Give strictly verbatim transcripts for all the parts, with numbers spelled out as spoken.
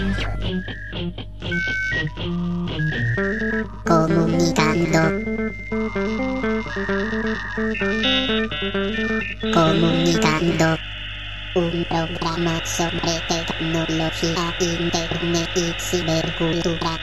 Comunicando. Comunicando. Un programa sobre tecnología, internet y cibercultura.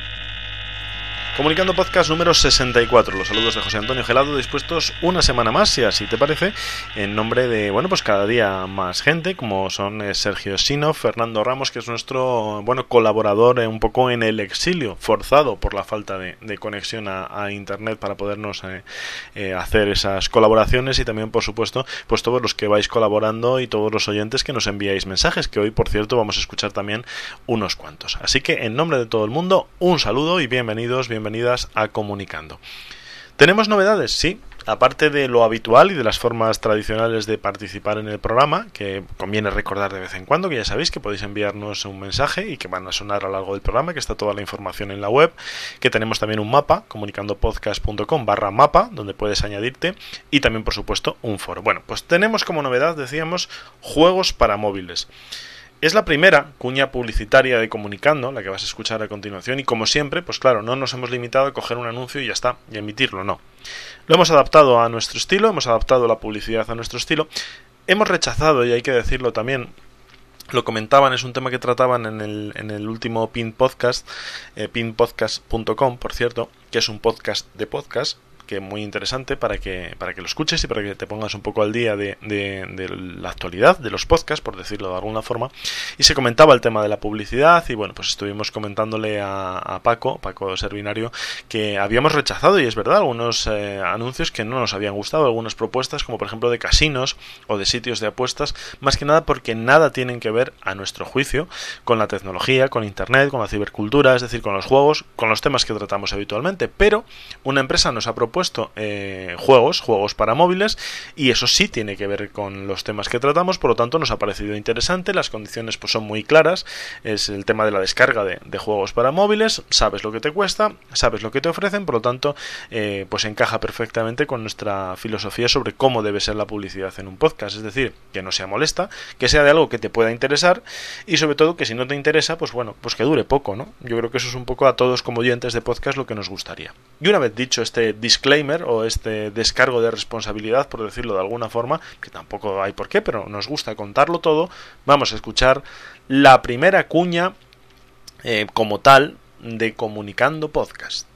Comunicando Podcast número sesenta y cuatro. Los saludos de José Antonio Gelado, dispuestos una semana más, si así te parece, en nombre de, bueno, pues cada día más gente, como son eh, Sergio Sinov, Fernando Ramos, que es nuestro, bueno, colaborador eh, un poco en el exilio, forzado por la falta de, de conexión a, a internet para podernos eh, eh, hacer esas colaboraciones, y también, por supuesto, pues todos los que vais colaborando y todos los oyentes que nos enviáis mensajes, que hoy, por cierto, vamos a escuchar también unos cuantos. Así que, en nombre de todo el mundo, un saludo y bienvenidos, bienvenidos Bienvenidas a Comunicando. ¿Tenemos novedades? Sí. Aparte de lo habitual y de las formas tradicionales de participar en el programa, que conviene recordar de vez en cuando, que ya sabéis que podéis enviarnos un mensaje y que van a sonar a lo largo del programa, que está toda la información en la web, que tenemos también un mapa, comunicandopodcast.com barra mapa, donde puedes añadirte, y también, por supuesto, un foro. Bueno, pues tenemos como novedad, decíamos, juegos para móviles. Es la primera cuña publicitaria de Comunicando, la que vas a escuchar a continuación, y como siempre, pues claro, no nos hemos limitado a coger un anuncio y ya está, y emitirlo, no. Lo hemos adaptado a nuestro estilo, hemos adaptado la publicidad a nuestro estilo, hemos rechazado, y hay que decirlo también, lo comentaban, es un tema que trataban en el, en el último Pin Podcast, eh, pin podcast punto com, por cierto, que es un podcast de podcast, que muy interesante para que para que lo escuches y para que te pongas un poco al día de, de, de la actualidad de los podcasts, por decirlo de alguna forma, y se comentaba el tema de la publicidad, y bueno, pues estuvimos comentándole a, a Paco, Paco Servinario, que habíamos rechazado, y es verdad, algunos eh, anuncios que no nos habían gustado, algunas propuestas, como por ejemplo de casinos o de sitios de apuestas, más que nada porque nada tienen que ver, a nuestro juicio, con la tecnología, con internet, con la cibercultura, es decir, con los juegos, con los temas que tratamos habitualmente, pero una empresa nos ha propuesto puesto eh, juegos, juegos para móviles, y eso sí tiene que ver con los temas que tratamos, por lo tanto nos ha parecido interesante. Las condiciones pues son muy claras, es el tema de la descarga de, de juegos para móviles, sabes lo que te cuesta, sabes lo que te ofrecen, por lo tanto eh, pues encaja perfectamente con nuestra filosofía sobre cómo debe ser la publicidad en un podcast, es decir, que no sea molesta, que sea de algo que te pueda interesar, y sobre todo que si no te interesa, pues bueno, pues que dure poco, ¿no? Yo creo que eso es un poco a todos como oyentes de podcast lo que nos gustaría. Y una vez dicho este disclaimer o este descargo de responsabilidad, por decirlo de alguna forma, que tampoco hay por qué, pero nos gusta contarlo todo, vamos a escuchar la primera cuña eh, como tal de Comunicando Podcast.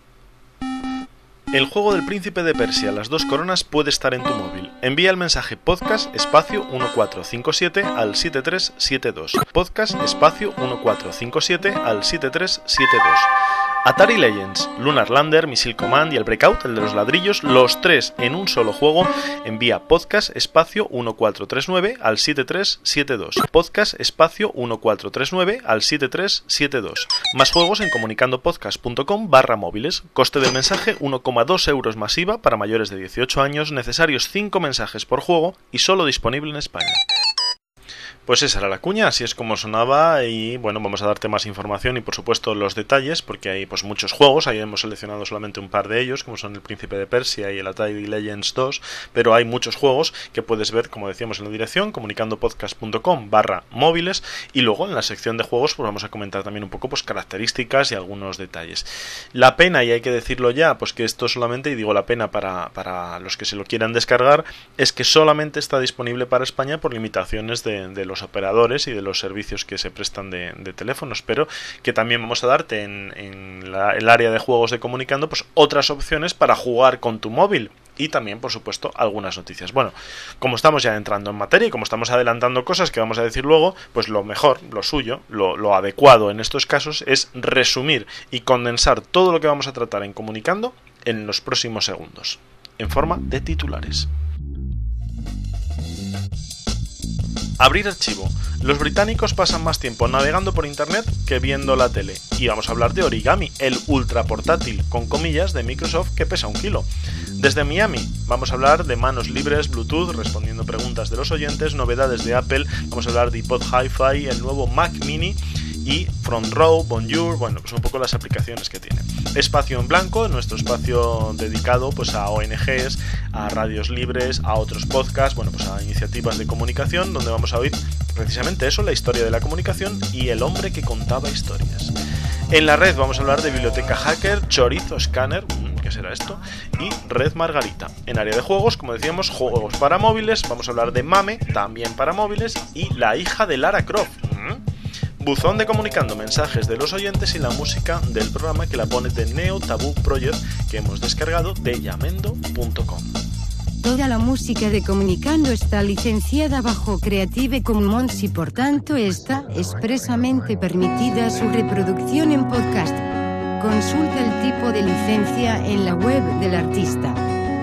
El juego del Príncipe de Persia, Las dos coronas, puede estar en tu móvil. Envía el mensaje podcast espacio uno cuatro cinco siete al siete tres siete dos. Podcast espacio uno cuatro cinco siete al siete tres siete dos. Atari Legends, Lunar Lander, Missile Command y el Breakout, el de los ladrillos, los tres en un solo juego. Envía podcast espacio uno cuatro tres nueve al siete tres siete dos. Podcast espacio uno cuatro tres nueve al siete tres siete dos. Más juegos en comunicandopodcast.com barra móviles. Coste del mensaje uno coma dos euros masiva para mayores de dieciocho años. Necesarios cinco mensajes por juego y solo disponible en España. Pues esa era la cuña, así es como sonaba, y bueno, vamos a darte más información y por supuesto los detalles, porque hay pues muchos juegos, ahí hemos seleccionado solamente un par de ellos, como son el Príncipe de Persia y el Atari Legends dos, pero hay muchos juegos que puedes ver, como decíamos, en la dirección comunicandopodcast.com barra móviles, y luego en la sección de juegos pues vamos a comentar también un poco pues características y algunos detalles. La pena, y hay que decirlo ya, pues que esto solamente, y digo la pena para, para los que se lo quieran descargar, es que solamente está disponible para España por limitaciones de, de los operadores y de los servicios que se prestan de, de teléfonos, pero que también vamos a darte en, en la, el área de juegos de Comunicando pues otras opciones para jugar con tu móvil, y también por supuesto algunas noticias. Bueno, como estamos ya entrando en materia y como estamos adelantando cosas que vamos a decir luego, pues lo mejor, lo suyo, lo, lo adecuado en estos casos es resumir y condensar todo lo que vamos a tratar en Comunicando en los próximos segundos, en forma de titulares. Abrir archivo. Los británicos pasan más tiempo navegando por internet que viendo la tele. Y vamos a hablar de Origami, el ultra portátil, con comillas, de Microsoft que pesa un kilo. Desde Miami vamos a hablar de manos libres, Bluetooth, respondiendo preguntas de los oyentes, novedades de Apple, vamos a hablar de iPod Hi-Fi, el nuevo Mac Mini y Front Row, Bonjour, bueno, pues un poco las aplicaciones que tiene. Espacio en Blanco, nuestro espacio dedicado pues a O N Ges, a radios libres, a otros podcasts, bueno, pues a iniciativas de comunicación, donde vamos a oír precisamente eso, la historia de la comunicación y el hombre que contaba historias. En la red vamos a hablar de Biblioteca Hacker, Chorizo Scanner, ¿qué será esto? Y Red Margarita. En área de juegos, como decíamos, juegos para móviles, vamos a hablar de Mame, también para móviles, y La hija de Lara Croft. Buzón de Comunicando, mensajes de los oyentes y la música del programa que la pone de Neo Taboo Project, que hemos descargado de yamendo punto com. Toda la música de Comunicando está licenciada bajo Creative Commons y por tanto está expresamente permitida su reproducción en podcast. Consulta el tipo de licencia en la web del artista.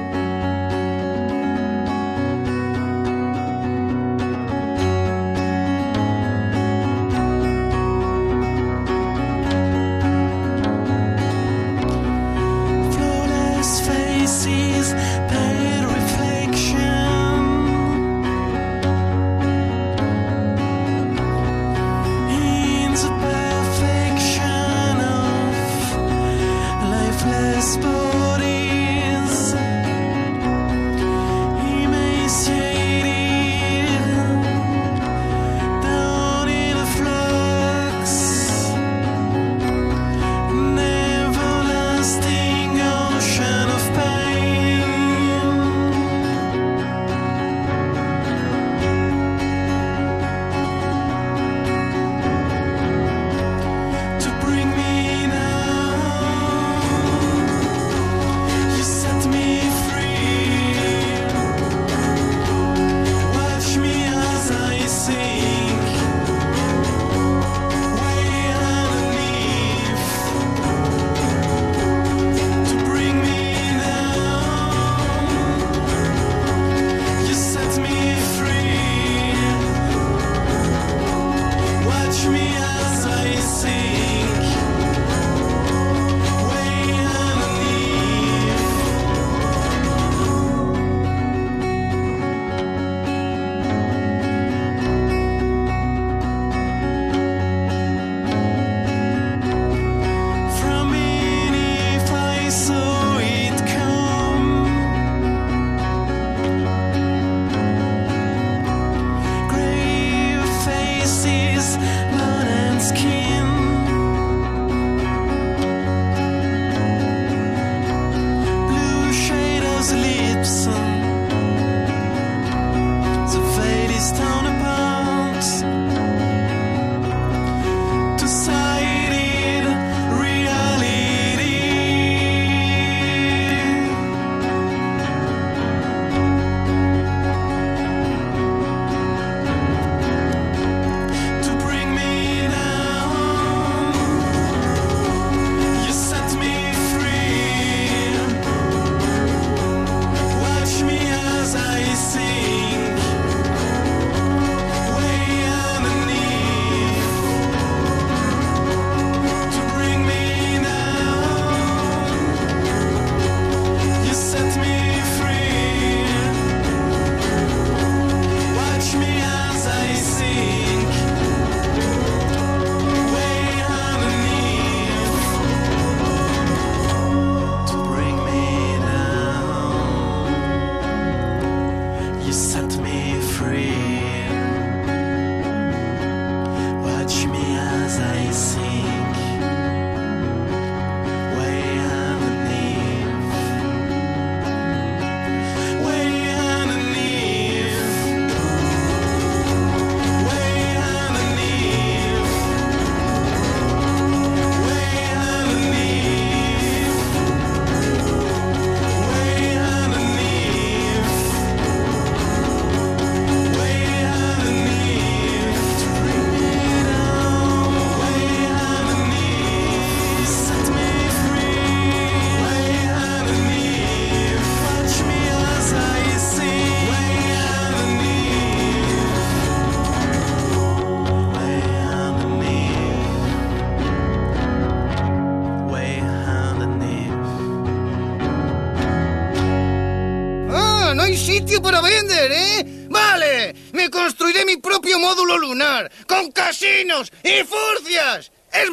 sitio para vender, ¿eh? ¡Vale! Me construiré mi propio módulo lunar, con casinos y furcias. Es más,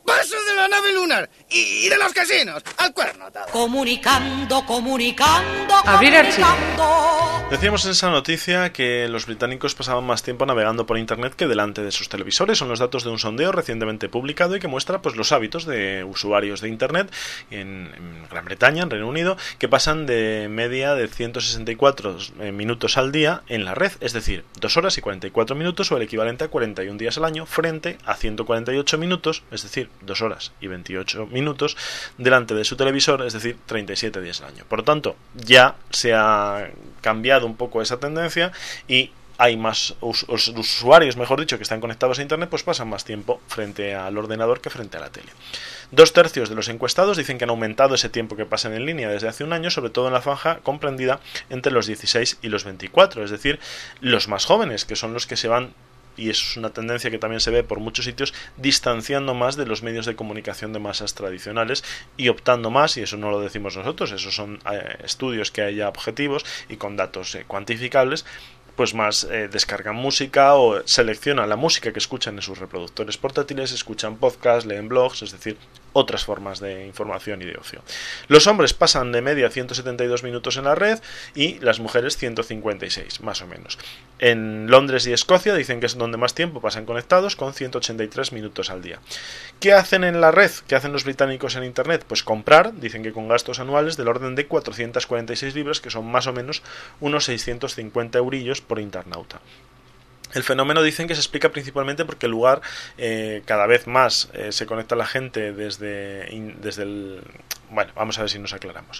Paso de la nave lunar y, y de los casinos al cuerno atado. Comunicando, comunicando, Abrir archivo. comunicando. Decíamos en esa noticia que los británicos pasaban más tiempo navegando por internet que delante de sus televisores. Son los datos de un sondeo recientemente publicado y que muestra pues los hábitos de usuarios de internet en, en Gran Bretaña, en Reino Unido, que pasan de media de ciento sesenta y cuatro minutos al día en la red, es decir, dos horas y cuarenta y cuatro minutos o el equivalente a cuarenta y un días al año, frente a ciento cuarenta y ocho minutos, es decir, dos horas y veintiocho minutos delante de su televisor, es decir, treinta y siete días al año. Por lo tanto, ya se ha cambiado un poco esa tendencia y hay más us- us- usuarios, mejor dicho, que están conectados a internet, pues pasan más tiempo frente al ordenador que frente a la tele. Dos tercios de los encuestados dicen que han aumentado ese tiempo que pasan en línea desde hace un año, sobre todo en la franja comprendida entre los dieciséis y los veinticuatro, es decir, los más jóvenes, que son los que se van, y eso es una tendencia que también se ve por muchos sitios, distanciando más de los medios de comunicación de masas tradicionales y optando más, y eso no lo decimos nosotros, esos son eh, estudios que hay ya objetivos y con datos eh, cuantificables, pues más eh, descargan música o seleccionan la música que escuchan en sus reproductores portátiles, escuchan podcasts, leen blogs, es decir, otras formas de información y de ocio. Los hombres pasan de media ciento setenta y dos minutos en la red y las mujeres ciento cincuenta y seis, más o menos. En Londres y Escocia dicen que es donde más tiempo pasan conectados, con ciento ochenta y tres minutos al día. ¿Qué hacen en la red? ¿Qué hacen los británicos en internet? Pues comprar, dicen que con gastos anuales del orden de cuatrocientas cuarenta y seis libras, que son más o menos unos seiscientos cincuenta eurillos por internauta. El fenómeno dicen que se explica principalmente porque el lugar eh, cada vez más eh, se conecta la gente desde, in, desde el... Bueno, vamos a ver si nos aclaramos.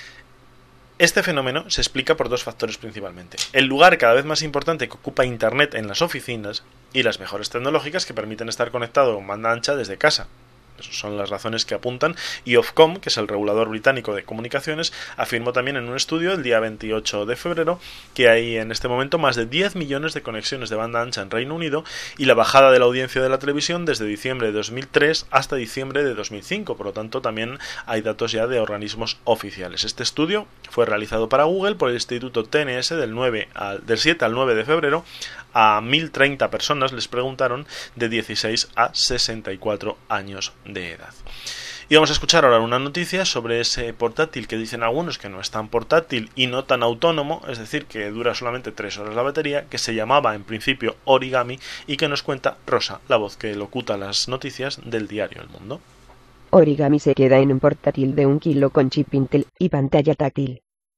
Este fenómeno se explica por dos factores principalmente. El lugar cada vez más importante que ocupa internet en las oficinas y las mejores tecnológicas que permiten estar conectado con banda ancha desde casa. Esas son las razones que apuntan, y Ofcom, que es el regulador británico de comunicaciones, afirmó también en un estudio el día veintiocho de febrero que hay en este momento más de diez millones de conexiones de banda ancha en Reino Unido y la bajada de la audiencia de la televisión desde diciembre de dos mil tres hasta diciembre de dos mil cinco, por lo tanto también hay datos ya de organismos oficiales. Este estudio fue realizado para Google por el Instituto T N S del, nueve al, del siete al nueve de febrero. A mil treinta personas les preguntaron de dieciséis a sesenta y cuatro años de edad. Y vamos a escuchar ahora una noticia sobre ese portátil que dicen algunos que no es tan portátil y no tan autónomo, es decir, que dura solamente tres horas la batería, que se llamaba en principio Origami y que nos cuenta Rosa, la voz que locuta las noticias del diario El Mundo. Origami se queda en un portátil de un kilo con chip Intel y pantalla táctil.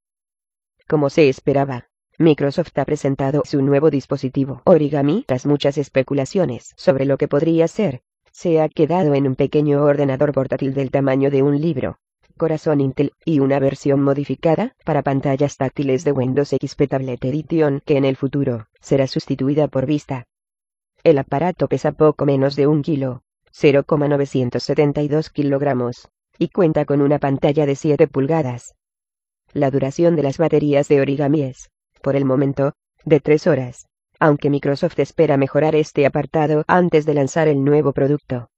Como se esperaba, Microsoft ha presentado su nuevo dispositivo Origami. Tras muchas especulaciones sobre lo que podría ser, se ha quedado en un pequeño ordenador portátil del tamaño de un libro, corazón Intel y una versión modificada para pantallas táctiles de Windows X P Tablet Edition que en el futuro será sustituida por Vista. El aparato pesa poco menos de un kilo, cero coma novecientos setenta y dos kilogramos, y cuenta con una pantalla de siete pulgadas. La duración de las baterías de Origami es, por el momento, de tres horas, aunque Microsoft espera mejorar este apartado antes de lanzar el nuevo producto.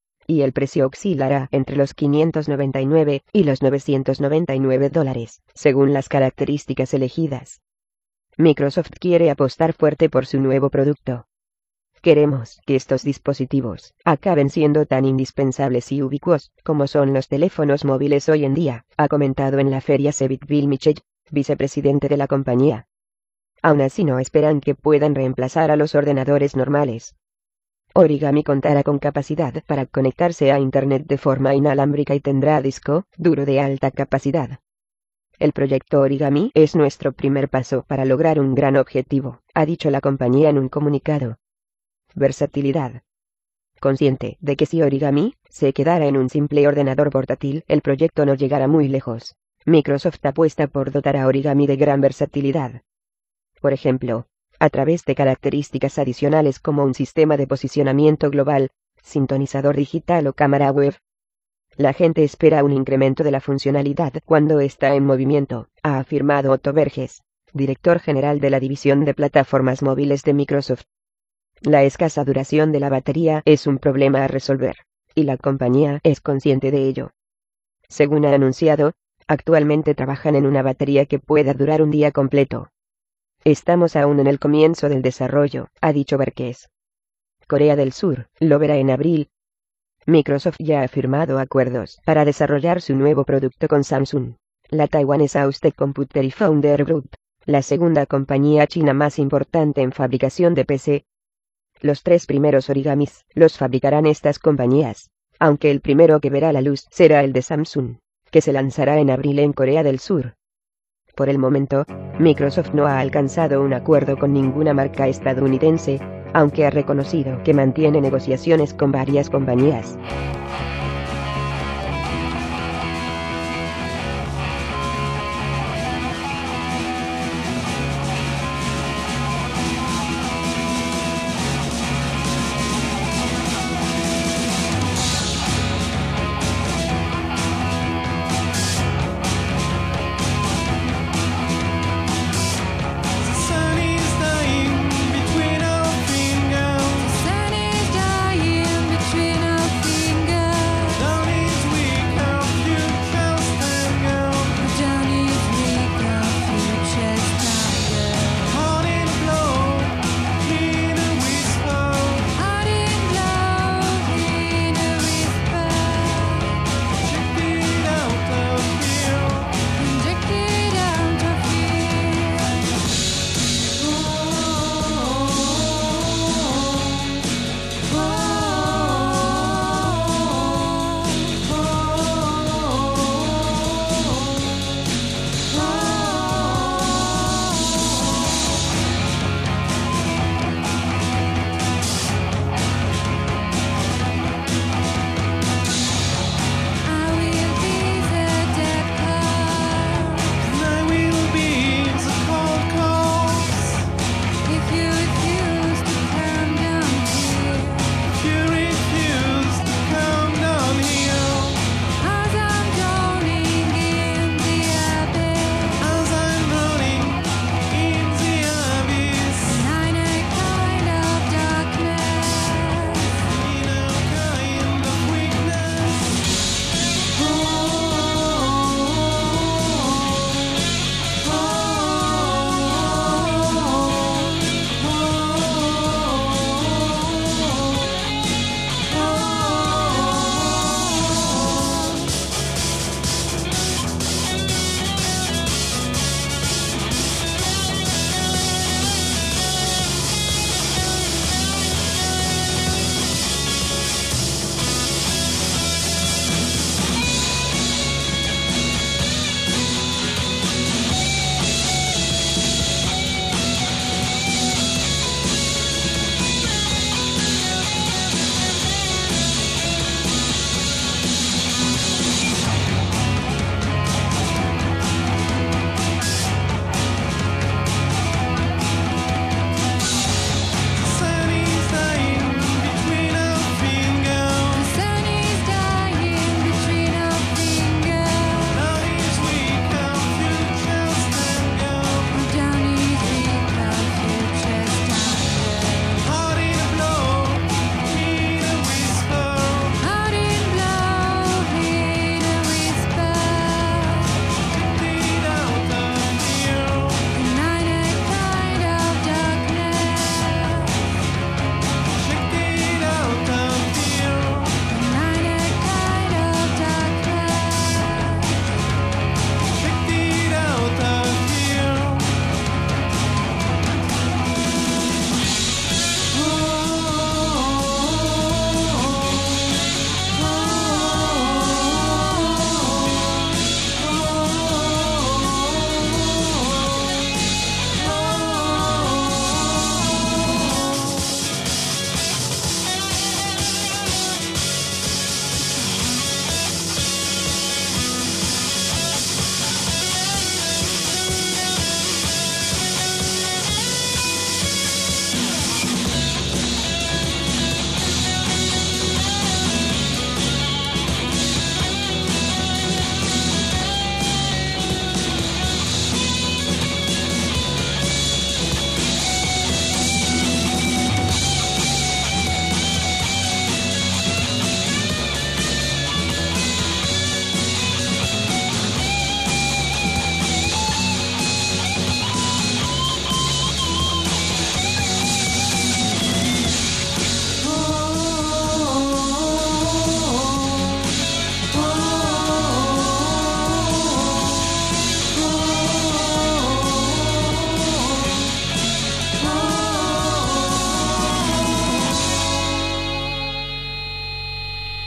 Y el precio oscilará entre los quinientos noventa y nueve y los novecientos noventa y nueve dólares, según las características elegidas. Microsoft quiere apostar fuerte por su nuevo producto. Queremos que estos dispositivos acaben siendo tan indispensables y ubicuos como son los teléfonos móviles hoy en día, ha comentado en la feria Cebit Bill Mitchell, vicepresidente de la compañía. Aún así no esperan que puedan reemplazar a los ordenadores normales. Origami contará con capacidad para conectarse a Internet de forma inalámbrica y tendrá disco duro de alta capacidad. El proyecto Origami es nuestro primer paso para lograr un gran objetivo, ha dicho la compañía en un comunicado. Versatilidad. Consciente de que si Origami se quedara en un simple ordenador portátil, el proyecto no llegará muy lejos. Microsoft apuesta por dotar a Origami de gran versatilidad. Por ejemplo, a través de características adicionales como un sistema de posicionamiento global, sintonizador digital o cámara web. La gente espera un incremento de la funcionalidad cuando está en movimiento, ha afirmado Otto Verges, director general de la división de plataformas móviles de Microsoft. La escasa duración de la batería es un problema a resolver, y la compañía es consciente de ello. Según ha anunciado, actualmente trabajan en una batería que pueda durar un día completo. Estamos aún en el comienzo del desarrollo, ha dicho Verges. Corea del Sur lo verá en abril. Microsoft ya ha firmado acuerdos para desarrollar su nuevo producto con Samsung. La taiwanesa Austec Computer y Founder Group, la segunda compañía china más importante en fabricación de P C. Los tres primeros origamis los fabricarán estas compañías, aunque el primero que verá la luz será el de Samsung, que se lanzará en abril en Corea del Sur. Por el momento, Microsoft no ha alcanzado un acuerdo con ninguna marca estadounidense, aunque ha reconocido que mantiene negociaciones con varias compañías.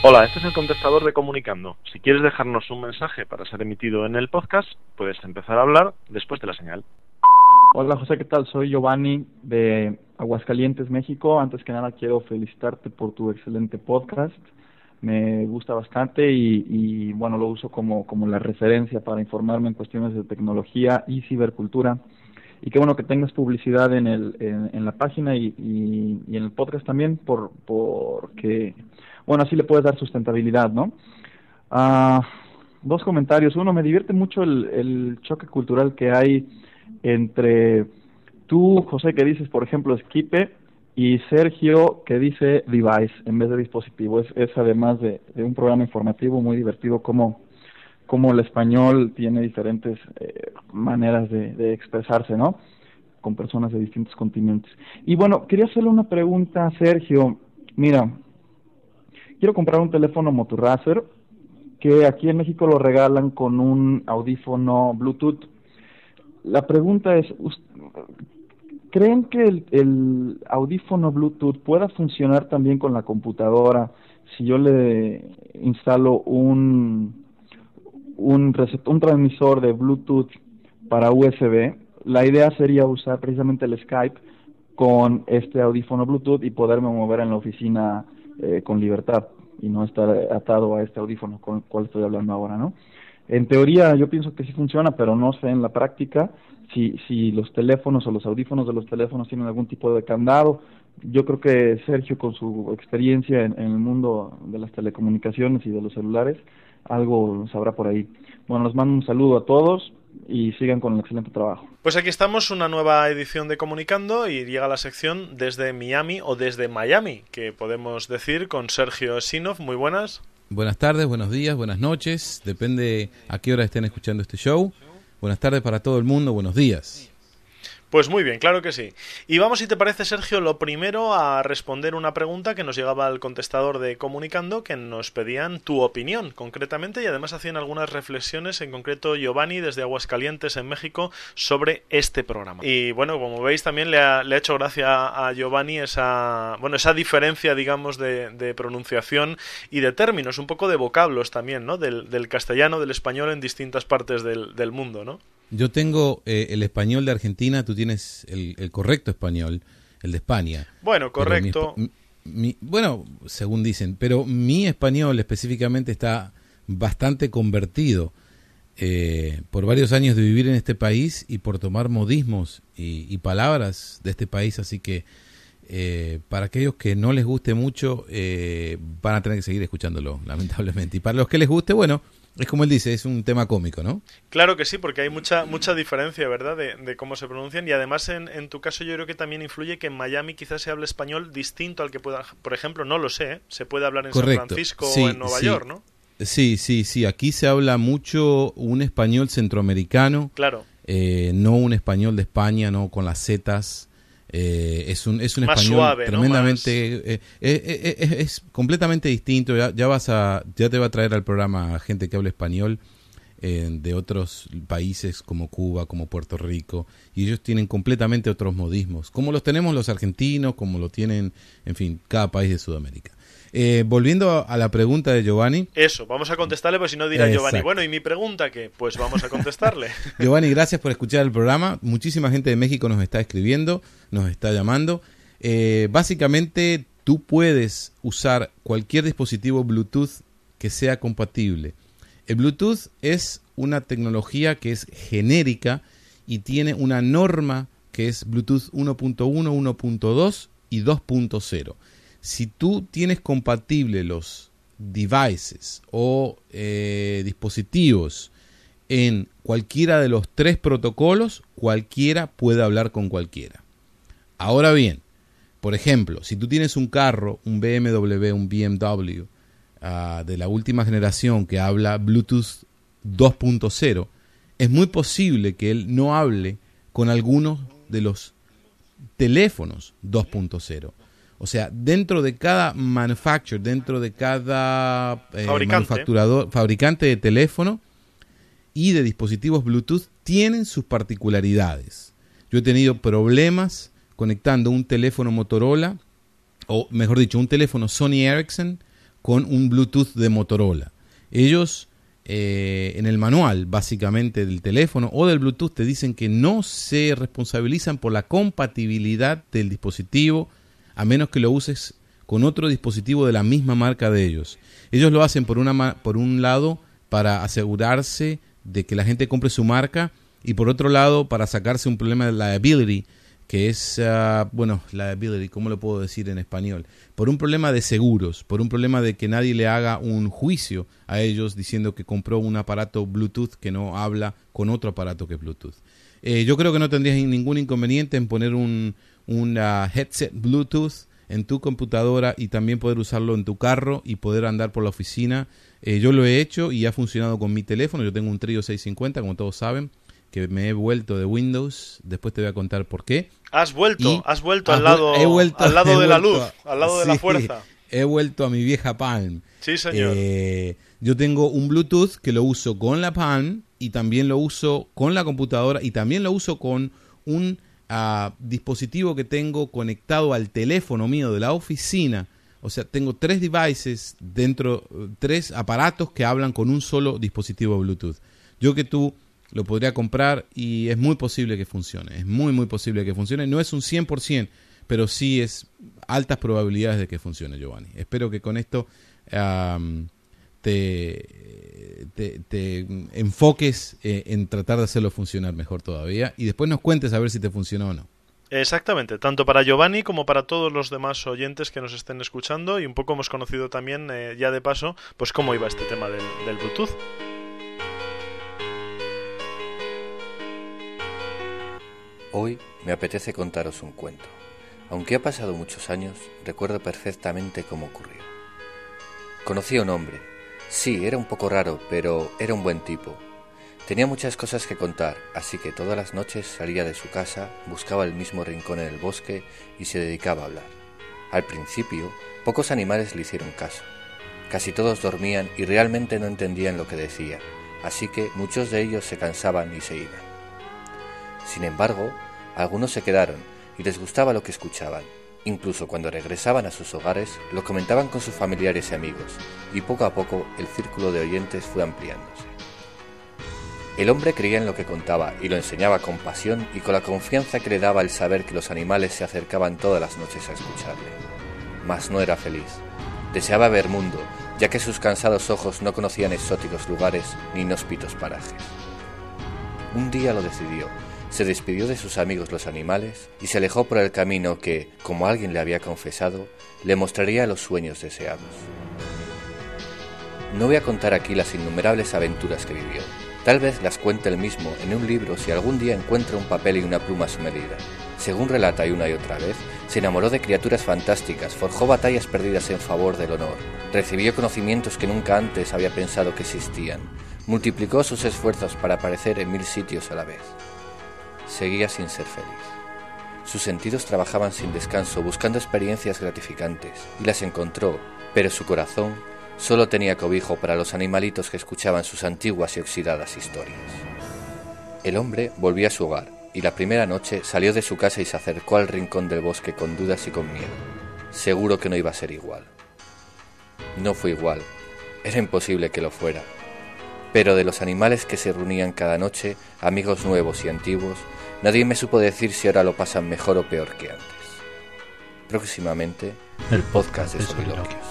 Hola, este es el contestador de Comunicando. Si quieres dejarnos un mensaje para ser emitido en el podcast, puedes empezar a hablar después de la señal. Hola José, ¿qué tal? Soy Giovanni de Aguascalientes, México. Antes que nada quiero felicitarte por tu excelente podcast. Me gusta bastante y, y bueno, lo uso como, como la referencia para informarme en cuestiones de tecnología y cibercultura. Y qué bueno que tengas publicidad en el en, en la página y, y, y en el podcast también, por porque, bueno, así le puedes dar sustentabilidad, ¿no? Uh, dos comentarios. Uno, me divierte mucho el, el choque cultural que hay entre tú, José, que dices, por ejemplo, Esquipe, y Sergio, que dice device en vez de dispositivo. Es, es además de, de un programa informativo muy divertido, como como el español tiene diferentes eh, maneras de, de expresarse, ¿no? Con personas de distintos continentes. Y bueno, quería hacerle una pregunta a Sergio. Mira, quiero comprar un teléfono Motorracer que aquí en México lo regalan con un audífono Bluetooth. La pregunta es, ¿creen que el, el audífono Bluetooth pueda funcionar también con la computadora si yo le instalo un un, un transmisor de Bluetooth para U S B? La idea sería usar precisamente el Skype con este audífono Bluetooth y poderme mover en la oficina eh, con libertad y no estar atado a este audífono con el cual estoy hablando ahora, ¿no? En teoría yo pienso que sí funciona, pero no sé en la práctica si, si los teléfonos o los audífonos de los teléfonos tienen algún tipo de candado. Yo creo que Sergio, con su experiencia en, en el mundo de las telecomunicaciones y de los celulares, algo sabrá por ahí. Bueno, les mando un saludo a todos y sigan con el excelente trabajo. Pues aquí estamos, una nueva edición de Comunicando, y llega la sección desde Miami o desde Miami, que podemos decir, con Sergio Sinov. Muy buenas. Buenas tardes, buenos días, buenas noches, depende a qué hora estén escuchando este show. Buenas tardes para todo el mundo, buenos días. Pues muy bien, claro que sí. Y vamos, si te parece, Sergio, lo primero a responder una pregunta que nos llegaba al contestador de Comunicando, que nos pedían tu opinión, concretamente, y además hacían algunas reflexiones, en concreto Giovanni, desde Aguascalientes, en México, sobre este programa. Y bueno, como veis, también le ha, le ha hecho gracia a Giovanni esa, bueno, esa diferencia, digamos, de, de pronunciación y de términos, un poco de vocablos también, ¿no? Del, del castellano, del español en distintas partes del, del mundo, ¿no? Yo tengo eh, el español de Argentina, tú tienes el, el correcto español, el de España. Bueno, correcto. Mi, mi, bueno, según dicen, pero mi español específicamente está bastante convertido eh, por varios años de vivir en este país y por tomar modismos y, y palabras de este país, así que eh, para aquellos que no les guste mucho eh, van a tener que seguir escuchándolo, lamentablemente. Y para los que les guste, bueno, es como él dice, es un tema cómico, ¿no? Claro que sí, porque hay mucha mucha diferencia, ¿verdad?, de, de cómo se pronuncian, y además en, en tu caso yo creo que también influye que en Miami quizás se hable español distinto al que pueda, por ejemplo, no lo sé, ¿eh? Se puede hablar en Correcto. San Francisco Sí, o en Nueva sí. York, ¿no? Sí, sí, sí, aquí se habla mucho un español centroamericano, Claro. eh, no un español de España, no con las zetas. Eh, es un es un Más español suave, ¿no? tremendamente Más... eh, eh, eh, es, es completamente distinto. Ya, ya vas a ya te va a traer al programa gente que habla español eh, de otros países como Cuba, como Puerto Rico, y ellos tienen completamente otros modismos, como los tenemos los argentinos, como lo tienen, en fin, cada país de Sudamérica. Eh, volviendo a la pregunta de Giovanni. Eso, vamos a contestarle, pues si no dirá Exacto. Giovanni, bueno, ¿y mi pregunta qué? Pues vamos a contestarle. Giovanni, gracias por escuchar el programa. Muchísima gente de México nos está escribiendo, nos está llamando. Eh, básicamente, tú puedes usar cualquier dispositivo Bluetooth que sea compatible. El Bluetooth es una tecnología que es genérica y tiene una norma que es Bluetooth uno punto uno, uno punto dos y dos punto cero. Si tú tienes compatible los devices o eh, dispositivos en cualquiera de los tres protocolos, cualquiera puede hablar con cualquiera. Ahora bien, por ejemplo, si tú tienes un carro, un B M W, un B M W uh, de la última generación que habla Bluetooth dos punto cero, es muy posible que él no hable con algunos de los teléfonos dos punto cero. O sea, dentro de cada manufacturer, dentro de cada eh, fabricante. manufacturador, fabricante de teléfono y de dispositivos Bluetooth, tienen sus particularidades. Yo he tenido problemas conectando un teléfono Motorola, o mejor dicho, un teléfono Sony Ericsson con un Bluetooth de Motorola. Ellos eh, en el manual básicamente del teléfono o del Bluetooth te dicen que no se responsabilizan por la compatibilidad del dispositivo a menos que lo uses con otro dispositivo de la misma marca de ellos. Ellos lo hacen por, una, por un lado para asegurarse de que la gente compre su marca y por otro lado para sacarse un problema de liability, que es, uh, bueno, liability, ¿cómo lo puedo decir en español? Por un problema de seguros, por un problema de que nadie le haga un juicio a ellos diciendo que compró un aparato Bluetooth que no habla con otro aparato que es Bluetooth. Eh, yo creo que no tendrías ningún inconveniente en poner un, un uh, headset Bluetooth en tu computadora y también poder usarlo en tu carro y poder andar por la oficina. Eh, yo lo he hecho y ha funcionado con mi teléfono. Yo tengo un Trio seiscientos cincuenta, como todos saben, que me he vuelto de Windows. Después te voy a contar por qué. Has vuelto, y has vuelto al lado, he vuelto, al lado de la luz, a, al lado de sí, la fuerza. He vuelto a mi vieja Palm. Sí, señor. Eh, yo tengo un Bluetooth que lo uso con la Palm y también lo uso con la computadora y también lo uso con un uh, dispositivo que tengo conectado al teléfono mío de la oficina. O sea, tengo tres devices dentro, tres aparatos que hablan con un solo dispositivo Bluetooth. Yo que tú lo podría comprar y es muy posible que funcione. Es muy, muy posible que funcione. No es un cien por ciento, pero sí es altas probabilidades de que funcione, Giovanni. Espero que con esto um, te, te, te enfoques eh, en tratar de hacerlo funcionar mejor todavía y después nos cuentes a ver si te funcionó o no. Exactamente, tanto para Giovanni como para todos los demás oyentes que nos estén escuchando, y un poco hemos conocido también, eh, ya de paso, pues cómo iba este tema del, del Bluetooth. Hoy me apetece contaros un cuento. Aunque ha pasado muchos años, recuerdo perfectamente cómo ocurrió. Conocí a un hombre. Sí, era un poco raro, pero era un buen tipo. Tenía muchas cosas que contar, así que todas las noches salía de su casa, buscaba el mismo rincón en el bosque y se dedicaba a hablar. Al principio, pocos animales le hicieron caso. Casi todos dormían y realmente no entendían lo que decía, así que muchos de ellos se cansaban y se iban. Sin embargo, algunos se quedaron y les gustaba lo que escuchaban. Incluso cuando regresaban a sus hogares, lo comentaban con sus familiares y amigos, y poco a poco el círculo de oyentes fue ampliándose. El hombre creía en lo que contaba y lo enseñaba con pasión y con la confianza que le daba el saber que los animales se acercaban todas las noches a escucharle. Mas no era feliz. Deseaba ver mundo, ya que sus cansados ojos no conocían exóticos lugares ni inhóspitos parajes. Un día lo decidió. Se despidió de sus amigos los animales y se alejó por el camino que, como alguien le había confesado, le mostraría los sueños deseados. No voy a contar aquí las innumerables aventuras que vivió. Tal vez las cuente él mismo en un libro si algún día encuentra un papel y una pluma a su medida. Según relata y una y otra vez, se enamoró de criaturas fantásticas, forjó batallas perdidas en favor del honor, recibió conocimientos que nunca antes había pensado que existían, multiplicó sus esfuerzos para aparecer en mil sitios a la vez. Seguía sin ser feliz. Sus sentidos trabajaban sin descanso buscando experiencias gratificantes y las encontró, pero su corazón solo tenía cobijo para los animalitos que escuchaban sus antiguas y oxidadas historias. El hombre volvió a su hogar y la primera noche salió de su casa y se acercó al rincón del bosque con dudas y con miedo. Seguro que no iba a ser igual. No fue igual. Era imposible que lo fuera. Pero de los animales que se reunían cada noche, amigos nuevos y antiguos, nadie me supo decir si ahora lo pasan mejor o peor que antes. Próximamente, el podcast de Soliloquios.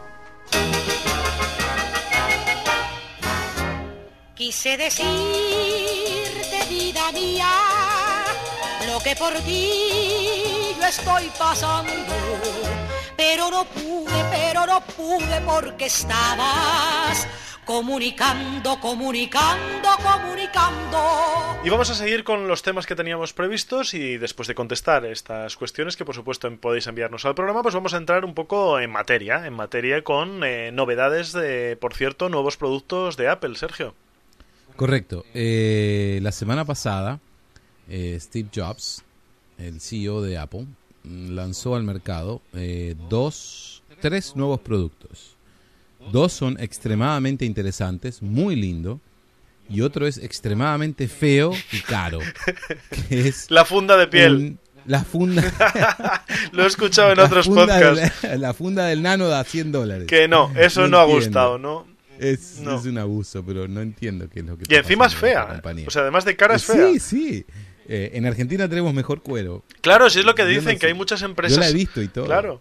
Quise decirte, vida mía, lo que por ti yo estoy pasando, pero no pude, pero no pude porque estabas comunicando, comunicando, comunicando. Y vamos a seguir con los temas que teníamos previstos y después de contestar estas cuestiones que por supuesto podéis enviarnos al programa, pues vamos a entrar un poco en materia, en materia con eh, novedades de, por cierto, nuevos productos de Apple, Sergio. Correcto. Eh, la semana pasada, eh, Steve Jobs, el C E O de Apple, lanzó al mercado eh, dos, tres nuevos productos. Dos son extremadamente interesantes, muy lindo, y otro es extremadamente feo y caro. Que es la funda de piel. Un, La funda... Lo he escuchado en la otros funda podcasts. De la, la funda del Nano da cien dólares. Que no, eso no, no ha entiendo. gustado, ¿no? Es, No. es un abuso, pero no entiendo qué es lo que Y está encima es pasando en esta fea. compañía. O sea, además de cara es fea. Sí, sí. Eh, en Argentina tenemos mejor cuero. Claro, si es lo que Yo no dicen, sé. que hay muchas empresas... Yo la he visto y todo. Claro.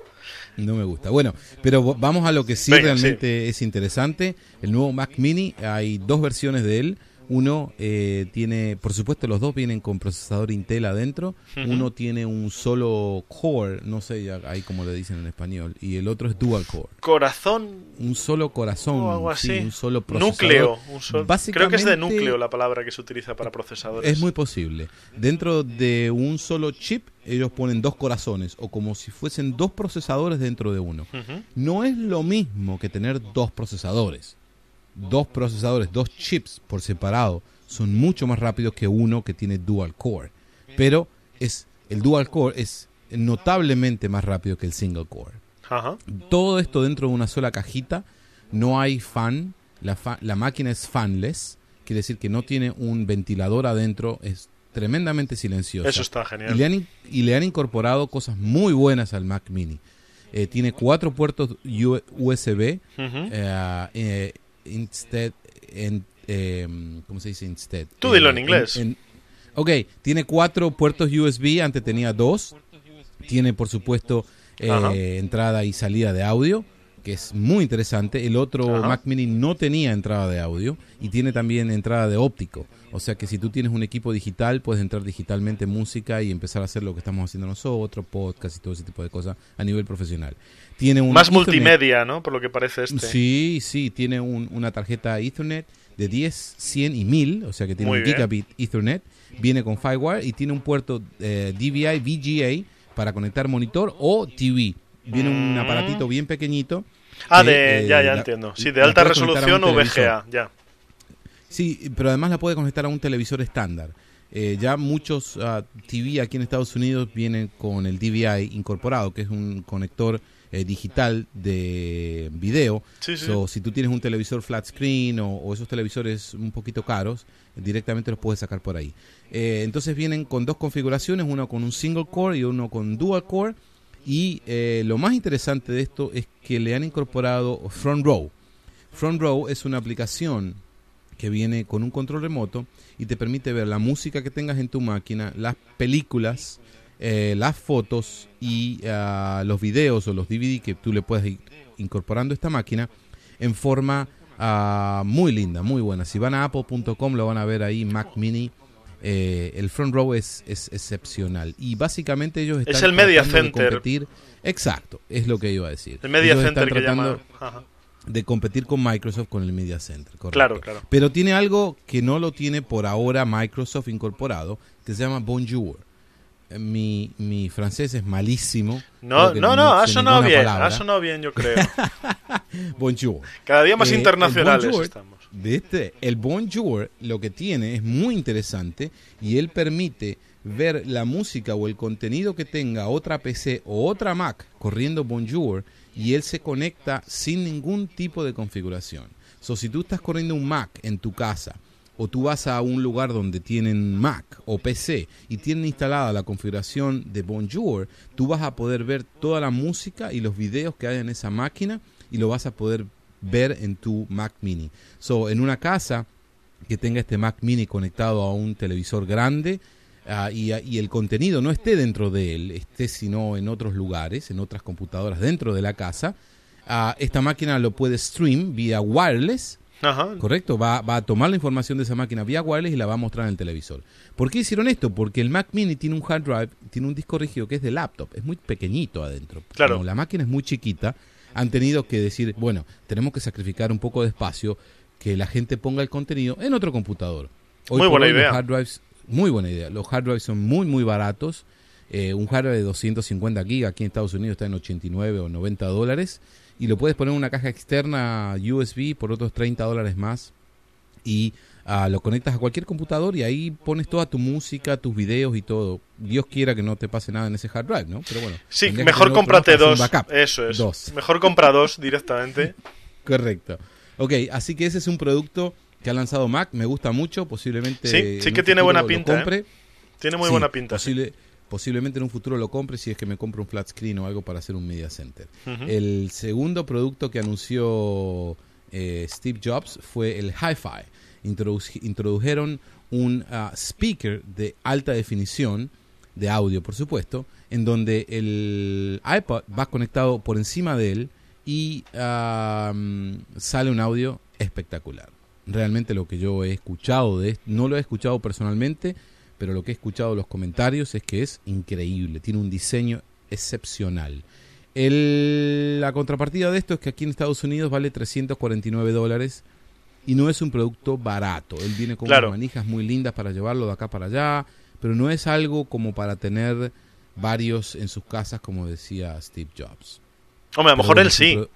No me gusta. Bueno, pero vo- vamos a lo que sí Venga, realmente es interesante. El nuevo Mac Mini, hay dos versiones de él. Uno eh, tiene, por supuesto, los dos vienen con procesador Intel adentro. Ujú. Uno tiene un solo core, no sé ya ahí como le dicen en español, y el otro es dual core. Corazón Un solo corazón, o algo así. sí, un solo procesador. Núcleo. Un sol- Creo que es de Básicamente, núcleo la palabra que se utiliza para procesadores. Es muy posible. Dentro de un solo chip, ellos ponen dos corazones, o como si fuesen dos procesadores dentro de uno. Ujú. No es lo mismo que tener dos procesadores. Dos procesadores, dos chips por separado, son mucho más rápidos que uno que tiene dual core. Pero es el dual core es notablemente más rápido que el single core. Ajá. Todo esto dentro de una sola cajita. No hay fan. La, fa- la máquina es fanless. Quiere decir que no tiene un ventilador adentro. Es tremendamente silenciosa. Eso está genial. Y le han, in- y le han incorporado cosas muy buenas al Mac Mini. Eh, tiene cuatro puertos U- USB. Ujú. eh, eh, instead, en, eh, ¿cómo se dice instead? Tú dilo Eh, en inglés. en- ok, tiene cuatro puertos U S B, antes tenía dos. Tiene, por supuesto, eh, Ajá. entrada y salida de audio, que es muy interesante. El otro Ajá. Mac Mini no tenía entrada de audio y tiene también entrada de óptico. O sea que si tú tienes un equipo digital, puedes entrar digitalmente en música y empezar a hacer lo que estamos haciendo nosotros, podcast y todo ese tipo de cosas a nivel profesional. Tiene un Más Ethernet- multimedia, ¿no? Por lo que parece este. Sí, sí, tiene un- una tarjeta Ethernet de diez, cien y mil, o sea que tiene Muy un bien. gigabit Ethernet, viene con Firewire y tiene un puerto eh, D V I V G A para conectar monitor o T V. Viene un Mm. aparatito bien pequeñito. Ah, que, de, eh, ya, ya la- entiendo. Sí, de la alta puedes conectar a un resolución o V G televisor. A, ya. Sí, pero además la puede conectar a un televisor estándar. Eh, ya muchos ah, T V aquí en Estados Unidos vienen con el D V I incorporado, que es un conector eh, digital de video. Sí, sí. So, si tú tienes un televisor flat screen o, o esos televisores un poquito caros, directamente los puedes sacar por ahí. Eh, entonces vienen con dos configuraciones, uno con un single core y uno con dual core. Y eh, lo más interesante de esto es que le han incorporado Front Row. Front Row es una aplicación que viene con un control remoto y te permite ver la música que tengas en tu máquina, las películas, eh, las fotos y uh, los videos o los D V D que tú le puedes ir incorporando a esta máquina en forma uh, muy linda, muy buena. Si van a apple punto com lo van a ver ahí, Mac Mini. Eh, el Front Row es, es excepcional y básicamente ellos están Es el Media tratando de Center. competir. Exacto, es lo que iba a decir. El Media Ellos Center están que llama. tratando Ajá. de competir con Microsoft con el Media Center, correcto. Claro, claro. Pero tiene algo que no lo tiene por ahora Microsoft incorporado, que se llama Bonjour. Eh, Mi, mi francés es malísimo. No, creo que no, no, ha sé sonado ninguna bien, palabra. ha sonado bien, yo creo. Bonjour. Cada día más Eh, el internacionales Bonjour, estamos. de este, el Bonjour lo que tiene es muy interesante y él permite ver la música o el contenido que tenga otra P C o otra Mac corriendo Bonjour y él se conecta sin ningún tipo de configuración. So, si tú estás corriendo un Mac en tu casa o tú vas a un lugar donde tienen Mac o P C y tienen instalada la configuración de Bonjour, tú vas a poder ver toda la música y los videos que hay en esa máquina y lo vas a poder ver en tu Mac Mini. So, en una casa que tenga este Mac Mini conectado a un televisor grande uh, y, y el contenido no esté dentro de él, esté sino en otros lugares, en otras computadoras dentro de la casa, uh, esta máquina lo puede stream vía wireless. Ajá. Correcto, va, va a tomar la información de esa máquina vía wireless y la va a mostrar en el televisor. ¿Por qué hicieron esto? Porque el Mac Mini tiene un hard drive, tiene un disco rígido que es de laptop, es muy pequeñito adentro. Claro. Como la máquina es muy chiquita, han tenido que decir, bueno, tenemos que sacrificar un poco de espacio, que la gente ponga el contenido en otro computador. Hoy Muy por buena hoy los idea. hard drives, muy buena idea. Los hard drives son muy, muy baratos. Eh, un hard drive de doscientos cincuenta gigas aquí en Estados Unidos está en ochenta y nueve o noventa dólares. Y lo puedes poner en una caja externa U S B por otros treinta dólares más. Y uh, lo conectas a cualquier computador y ahí pones toda tu música, tus videos y todo. Dios quiera que no te pase nada en ese hard drive, ¿no? Pero bueno. Sí, tendrías que mejor tener otro cómprate para hacer un dos. backup. Eso es. Dos. Mejor compra dos directamente. Correcto. Ok, así que ese es un producto que ha lanzado Mac. Me gusta mucho. Posiblemente. Sí, sí en que un tiene futuro buena lo pinta, compre. ¿eh? Tiene muy Sí, buena pinta. sí. posible- posiblemente en un futuro lo compre si es que me compro un flat screen o algo para hacer un media center. Uh-huh. El segundo producto que anunció eh, Steve Jobs fue el Hi-Fi. Introdu- introdujeron un uh, speaker de alta definición, de audio por supuesto, en donde el iPod va conectado por encima de él y uh, sale un audio espectacular. Realmente lo que yo he escuchado de esto, no lo he escuchado personalmente, pero lo que he escuchado en los comentarios es que es increíble, tiene un diseño excepcional. El, la contrapartida de esto es que aquí en Estados Unidos vale trescientos cuarenta y nueve dólares y no es un producto barato. Él viene con claro. unas manijas muy lindas para llevarlo de acá para allá, pero no es algo como para tener varios en sus casas, como decía Steve Jobs. Hombre, a lo mejor él sí. Pro...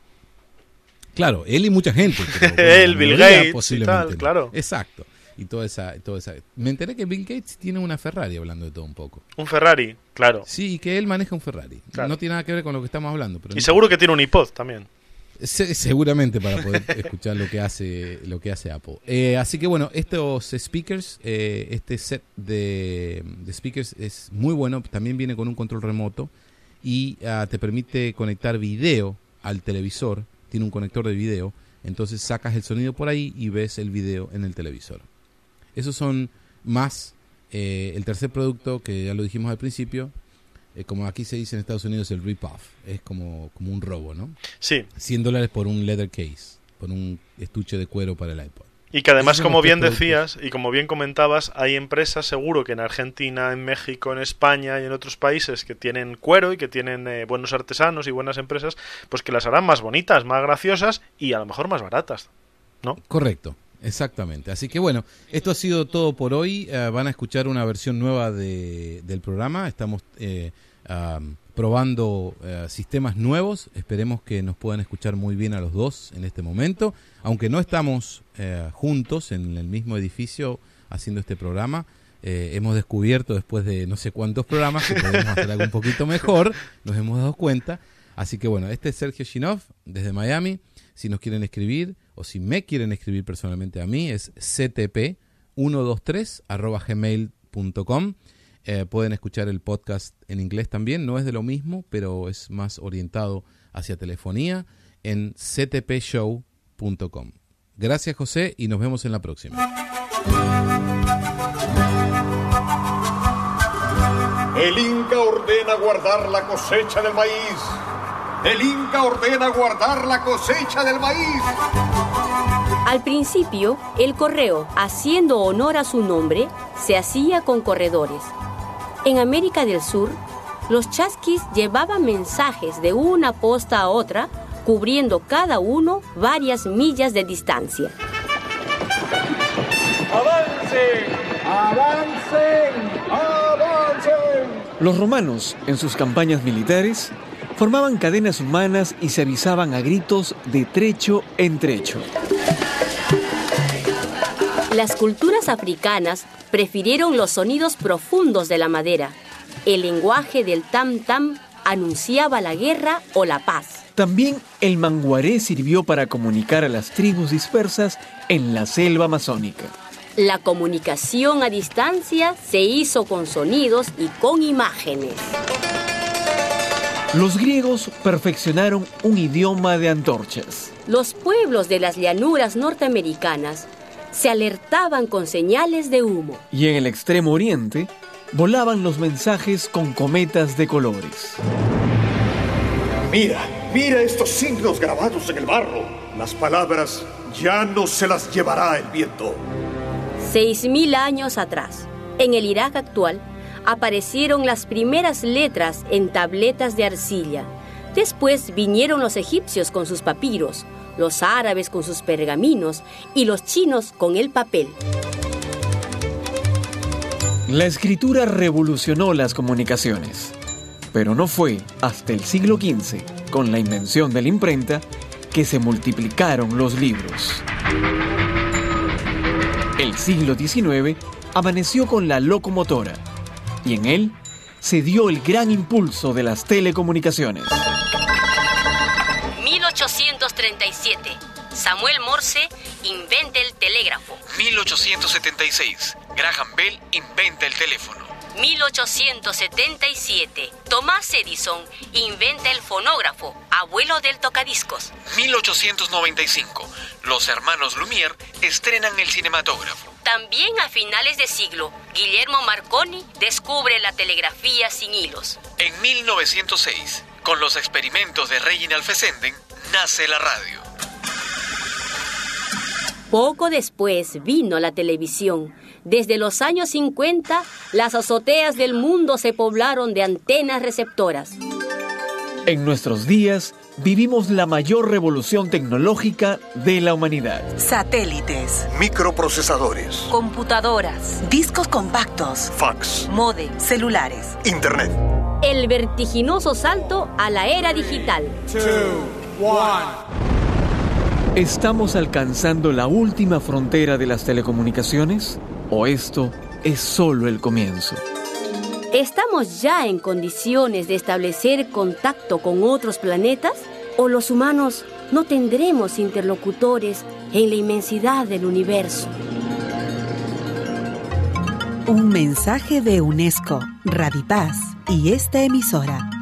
Claro, él y mucha gente. Pero, bueno, él, Bill Gates posiblemente y tal, no. claro. Exacto. Y toda esa, toda esa... Me enteré que Bill Gates tiene una Ferrari, hablando de todo un poco. Un Ferrari, claro. Sí, y que él maneja un Ferrari. Claro. No tiene nada que ver con lo que estamos hablando. Pero y no seguro sé. que tiene un iPod también. Se, seguramente para poder escuchar lo que hace lo que hace Apple. Eh, así que bueno, estos speakers, eh, este set de, de speakers es muy bueno. También viene con un control remoto y uh, te permite conectar video al televisor. Tiene un conector de video. Entonces sacas el sonido por ahí y ves el video en el televisor. Esos son más eh, el tercer producto que ya lo dijimos al principio. Eh, como aquí se dice en Estados Unidos, el rip-off. Es como, como un robo, ¿no? Sí. cien dólares por un leather case, por un estuche de cuero para el iPod. Y que además, Esos como bien productos. decías y como bien comentabas, hay empresas seguro que en Argentina, en México, en España y en otros países que tienen cuero y que tienen eh, buenos artesanos y buenas empresas, pues que las harán más bonitas, más graciosas y a lo mejor más baratas, ¿no? Correcto. Exactamente. Así que bueno, esto ha sido todo por hoy. Uh, van a escuchar una versión nueva de, del programa. Estamos eh, um, probando uh, sistemas nuevos. Esperemos que nos puedan escuchar muy bien a los dos en este momento. Aunque no estamos uh, juntos en el mismo edificio haciendo este programa, eh, hemos descubierto después de no sé cuántos programas que podemos hacer algo un poquito mejor. Nos hemos dado cuenta. Así que bueno, este es Sergio Shinov desde Miami. Si nos quieren escribir o si me quieren escribir personalmente a mí es c t p ciento veintitrés arroba gmail punto com. Eh, pueden escuchar el podcast en inglés también, no es de lo mismo, pero es más orientado hacia telefonía en c t p show punto com. Gracias, José, y nos vemos en la próxima. El Inca ordena guardar la cosecha del maíz. El Inca ordena guardar la cosecha del maíz. Al principio, el correo, haciendo honor a su nombre, se hacía con corredores. En América del Sur, los chasquis llevaban mensajes de una posta a otra, cubriendo cada uno varias millas de distancia. ¡Avancen! ¡Avancen! ¡Avancen! Los romanos, en sus campañas militares, formaban cadenas humanas y se avisaban a gritos de trecho en trecho. Las culturas africanas prefirieron los sonidos profundos de la madera. El lenguaje del tam-tam anunciaba la guerra o la paz. También el manguaré sirvió para comunicar a las tribus dispersas en la selva amazónica. La comunicación a distancia se hizo con sonidos y con imágenes. Los griegos perfeccionaron un idioma de antorchas. Los pueblos de las llanuras norteamericanas se alertaban con señales de humo. Y en el extremo oriente volaban los mensajes con cometas de colores. Mira, mira estos signos grabados en el barro. Las palabras ya no se las llevará el viento. Seis mil años atrás, en el Irak actual, aparecieron las primeras letras en tabletas de arcilla. Después vinieron los egipcios con sus papiros, los árabes con sus pergaminos y los chinos con el papel. La escritura revolucionó las comunicaciones, pero no fue hasta el siglo quince, con la invención de la imprenta, que se multiplicaron los libros. El siglo diecinueve amaneció con la locomotora, y en él se dio el gran impulso de las telecomunicaciones. mil ochocientos treinta y siete. Samuel Morse inventa el telégrafo. mil ochocientos setenta y seis. Graham Bell inventa el teléfono. mil ochocientos setenta y siete, Thomas Edison inventa el fonógrafo, abuelo del tocadiscos. mil ochocientos noventa y cinco, los hermanos Lumière estrenan el cinematógrafo. También a finales de siglo, Guillermo Marconi descubre la telegrafía sin hilos. En mil novecientos seis, con los experimentos de Reginald Fessenden, nace la radio. Poco después vino la televisión. Desde los años cincuenta, las azoteas del mundo se poblaron de antenas receptoras. En nuestros días, vivimos la mayor revolución tecnológica de la humanidad. Satélites, Microprocesadores, computadoras, discos compactos, fax, módem, celulares, internet. El vertiginoso salto a la era digital. ¿Estamos alcanzando la última frontera de las telecomunicaciones? ¿O esto es solo el comienzo? ¿Estamos ya en condiciones de establecer contacto con otros planetas? ¿O los humanos no tendremos interlocutores en la inmensidad del universo? Un mensaje de UNESCO, Radipaz y esta emisora.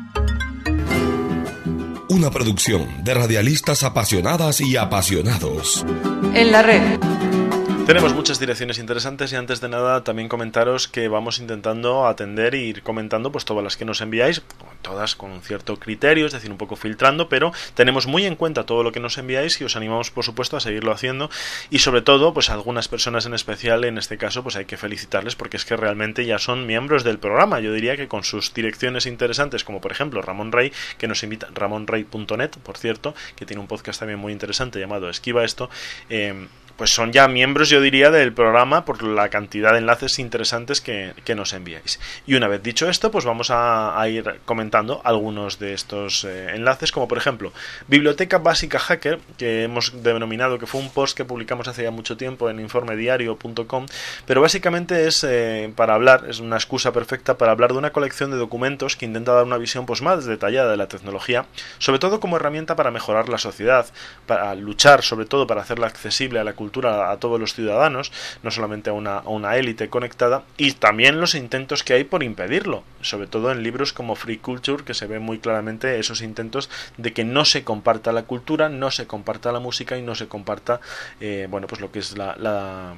Una producción de radialistas apasionadas y apasionados. En la red. Tenemos muchas direcciones interesantes y antes de nada también comentaros que vamos intentando atender e ir comentando pues todas las que nos enviáis, todas con un cierto criterio, es decir, un poco filtrando, pero tenemos muy en cuenta todo lo que nos enviáis y os animamos por supuesto a seguirlo haciendo y sobre todo pues a algunas personas en especial, en este caso pues hay que felicitarles porque es que realmente ya son miembros del programa. Yo diría que con sus direcciones interesantes como por ejemplo Ramón Rey, que nos invita, ramon rey punto net por cierto, que tiene un podcast también muy interesante llamado Esquiva esto, eh, pues son ya miembros, yo diría, del programa por la cantidad de enlaces interesantes que, que nos enviáis. Y una vez dicho esto, pues vamos a, a ir comentando algunos de estos eh, enlaces, como por ejemplo, Biblioteca Básica Hacker, que hemos denominado, que fue un post que publicamos hace ya mucho tiempo en informe diario punto com, pero básicamente es eh, para hablar, es una excusa perfecta para hablar de una colección de documentos que intenta dar una visión pues más detallada de la tecnología, sobre todo como herramienta para mejorar la sociedad, para luchar sobre todo para hacerla accesible a la cultura a todos los ciudadanos, no solamente a una, a una élite conectada, y también los intentos que hay por impedirlo, sobre todo en libros como Free Culture, que se ve muy claramente esos intentos de que no se comparta la cultura, no se comparta la música y no se comparta eh, bueno pues lo que es la, la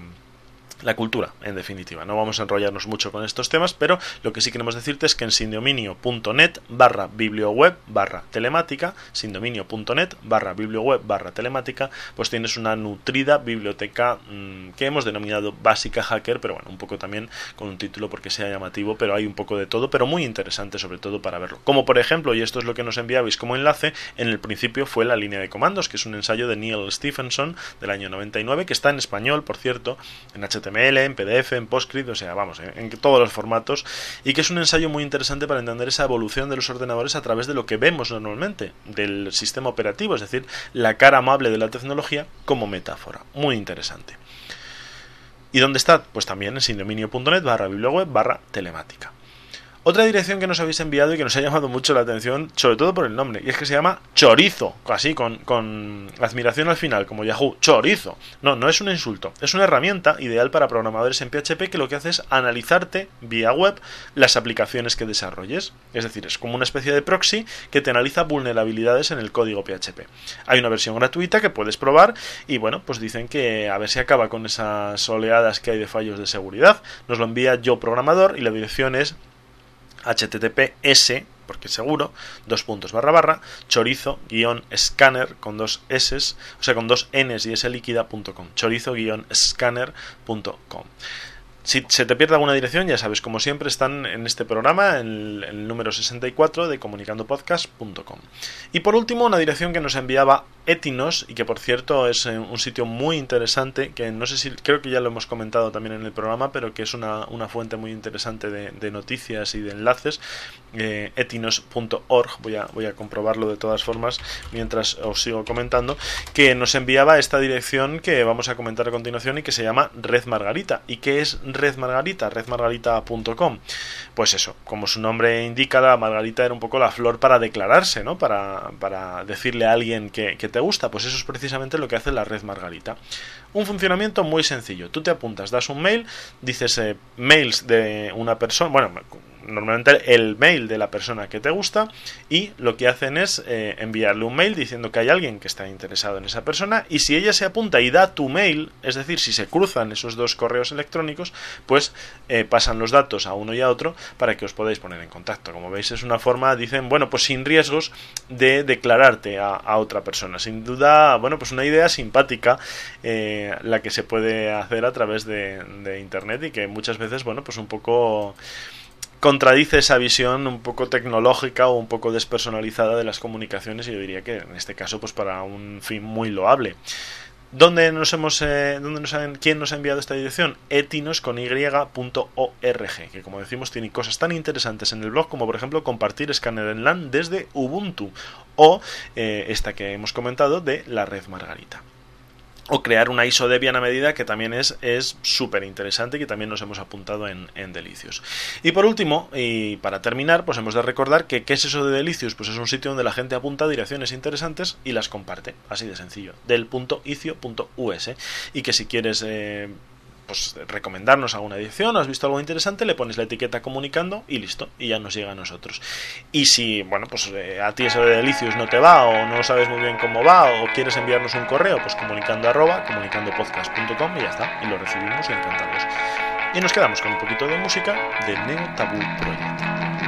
la cultura, en definitiva. No vamos a enrollarnos mucho con estos temas, pero lo que sí queremos decirte es que en sindominio.net barra biblioweb barra telemática, sindominio.net barra biblioweb barra telemática, pues tienes una nutrida biblioteca mmm, que hemos denominado Básica Hacker, pero bueno, un poco también con un título porque sea llamativo, pero hay un poco de todo, pero muy interesante sobre todo para verlo. Como por ejemplo, y esto es lo que nos enviabais como enlace, en el principio fue la línea de comandos, que es un ensayo de Neil Stephenson del año noventa y nueve, que está en español, por cierto, en H T M L, en P D F, en PostScript, o sea, vamos, en, en todos los formatos, y que es un ensayo muy interesante para entender esa evolución de los ordenadores a través de lo que vemos normalmente del sistema operativo, es decir, la cara amable de la tecnología como metáfora. Muy interesante. ¿Y dónde está? Pues también en sindominio.net barra biblioweb barra telemática. Otra dirección que nos habéis enviado y que nos ha llamado mucho la atención, sobre todo por el nombre, y es que se llama Chorizo, así con, con admiración al final, como Yahoo, Chorizo. No, no es un insulto, es una herramienta ideal para programadores en P H P que lo que hace es analizarte vía web las aplicaciones que desarrolles. Es decir, es como una especie de proxy que te analiza vulnerabilidades en el código P H P. Hay una versión gratuita que puedes probar y bueno, pues dicen que a ver si acaba con esas oleadas que hay de fallos de seguridad. Nos lo envía Yo Programador y la dirección es https, porque seguro, dos puntos barra barra, chorizo guión escáner con dos s, o sea con dos n's y s líquida punto com, chorizo guión escáner punto com. Si se te pierde alguna dirección, ya sabes, como siempre están en este programa, en el, en el número sesenta y cuatro de comunicando podcast punto com. Y por último, una dirección que nos enviaba Etinos, y que por cierto es un sitio muy interesante, que no sé si, creo que ya lo hemos comentado también en el programa, pero que es una, una fuente muy interesante de, de noticias y de enlaces, eh, etinos punto org, voy a, voy a comprobarlo de todas formas mientras os sigo comentando, que nos enviaba esta dirección que vamos a comentar a continuación y que se llama Red Margarita. ¿Y qué es Red Margarita? red margarita punto com. Pues eso, como su nombre indica, la margarita era un poco la flor para declararse, ¿no? Para, para decirle a alguien que, que te gusta. Pues eso es precisamente lo que hace la red Margarita. Un funcionamiento muy sencillo. Tú te apuntas, das un mail, dices eh, mails de una persona, bueno, normalmente el mail de la persona que te gusta, y lo que hacen es eh, enviarle un mail diciendo que hay alguien que está interesado en esa persona, y si ella se apunta y da tu mail, es decir, si se cruzan esos dos correos electrónicos, pues eh, pasan los datos a uno y a otro para que os podáis poner en contacto. Como veis, es una forma, dicen, bueno, pues sin riesgos de declararte a, a otra persona. Sin duda, bueno, pues una idea simpática eh, la que se puede hacer a través de, de internet, y que muchas veces, bueno, pues un poco contradice esa visión un poco tecnológica o un poco despersonalizada de las comunicaciones, y yo diría que en este caso pues para un fin muy loable. ¿Dónde nos hemos, eh, dónde nos han, ¿Quién nos ha enviado esta dirección? etinos con y punto org, que como decimos tiene cosas tan interesantes en el blog como por ejemplo compartir escáner en LAN desde Ubuntu, o eh, esta que hemos comentado de la red Margarita, o crear una I S O Debian a medida, que también es es súper interesante y que también nos hemos apuntado en, en Delicious. Y por último, y para terminar, pues hemos de recordar que ¿qué es eso de Delicious? Pues es un sitio donde la gente apunta direcciones interesantes y las comparte, así de sencillo, del punto icio punto u ese, y que si quieres eh, pues recomendarnos alguna edición, has visto algo interesante, le pones la etiqueta comunicando y listo, y ya nos llega a nosotros. Y si, bueno, pues eh, a ti eso de Delicious no te va, o no sabes muy bien cómo va, o quieres enviarnos un correo, pues comunicando arroba comunicandopodcast punto com, y ya está, y lo recibimos y encantados. Y nos quedamos con un poquito de música de Neo Taboo Project.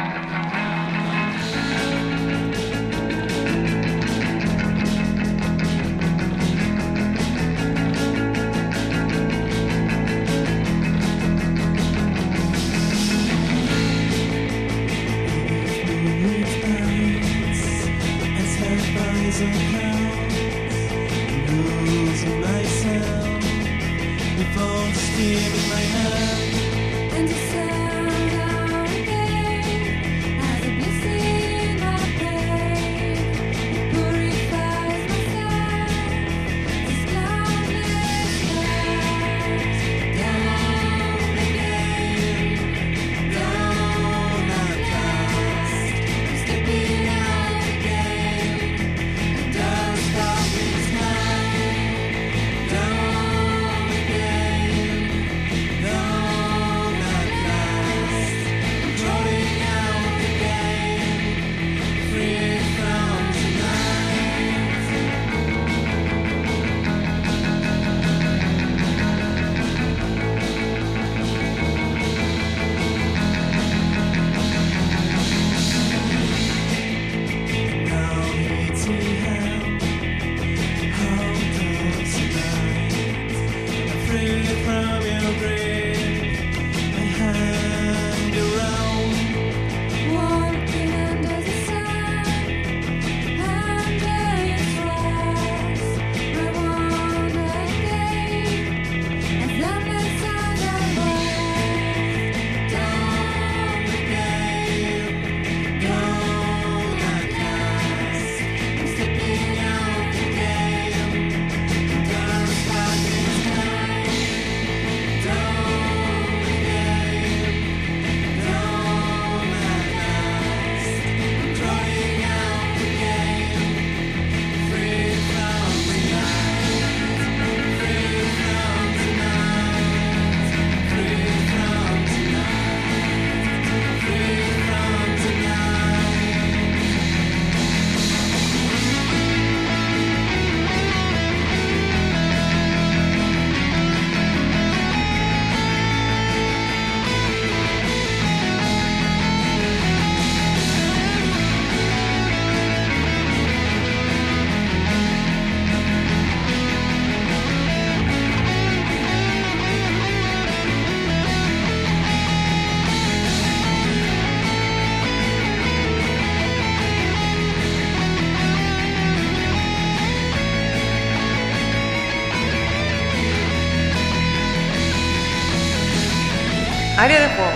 Área de juegos.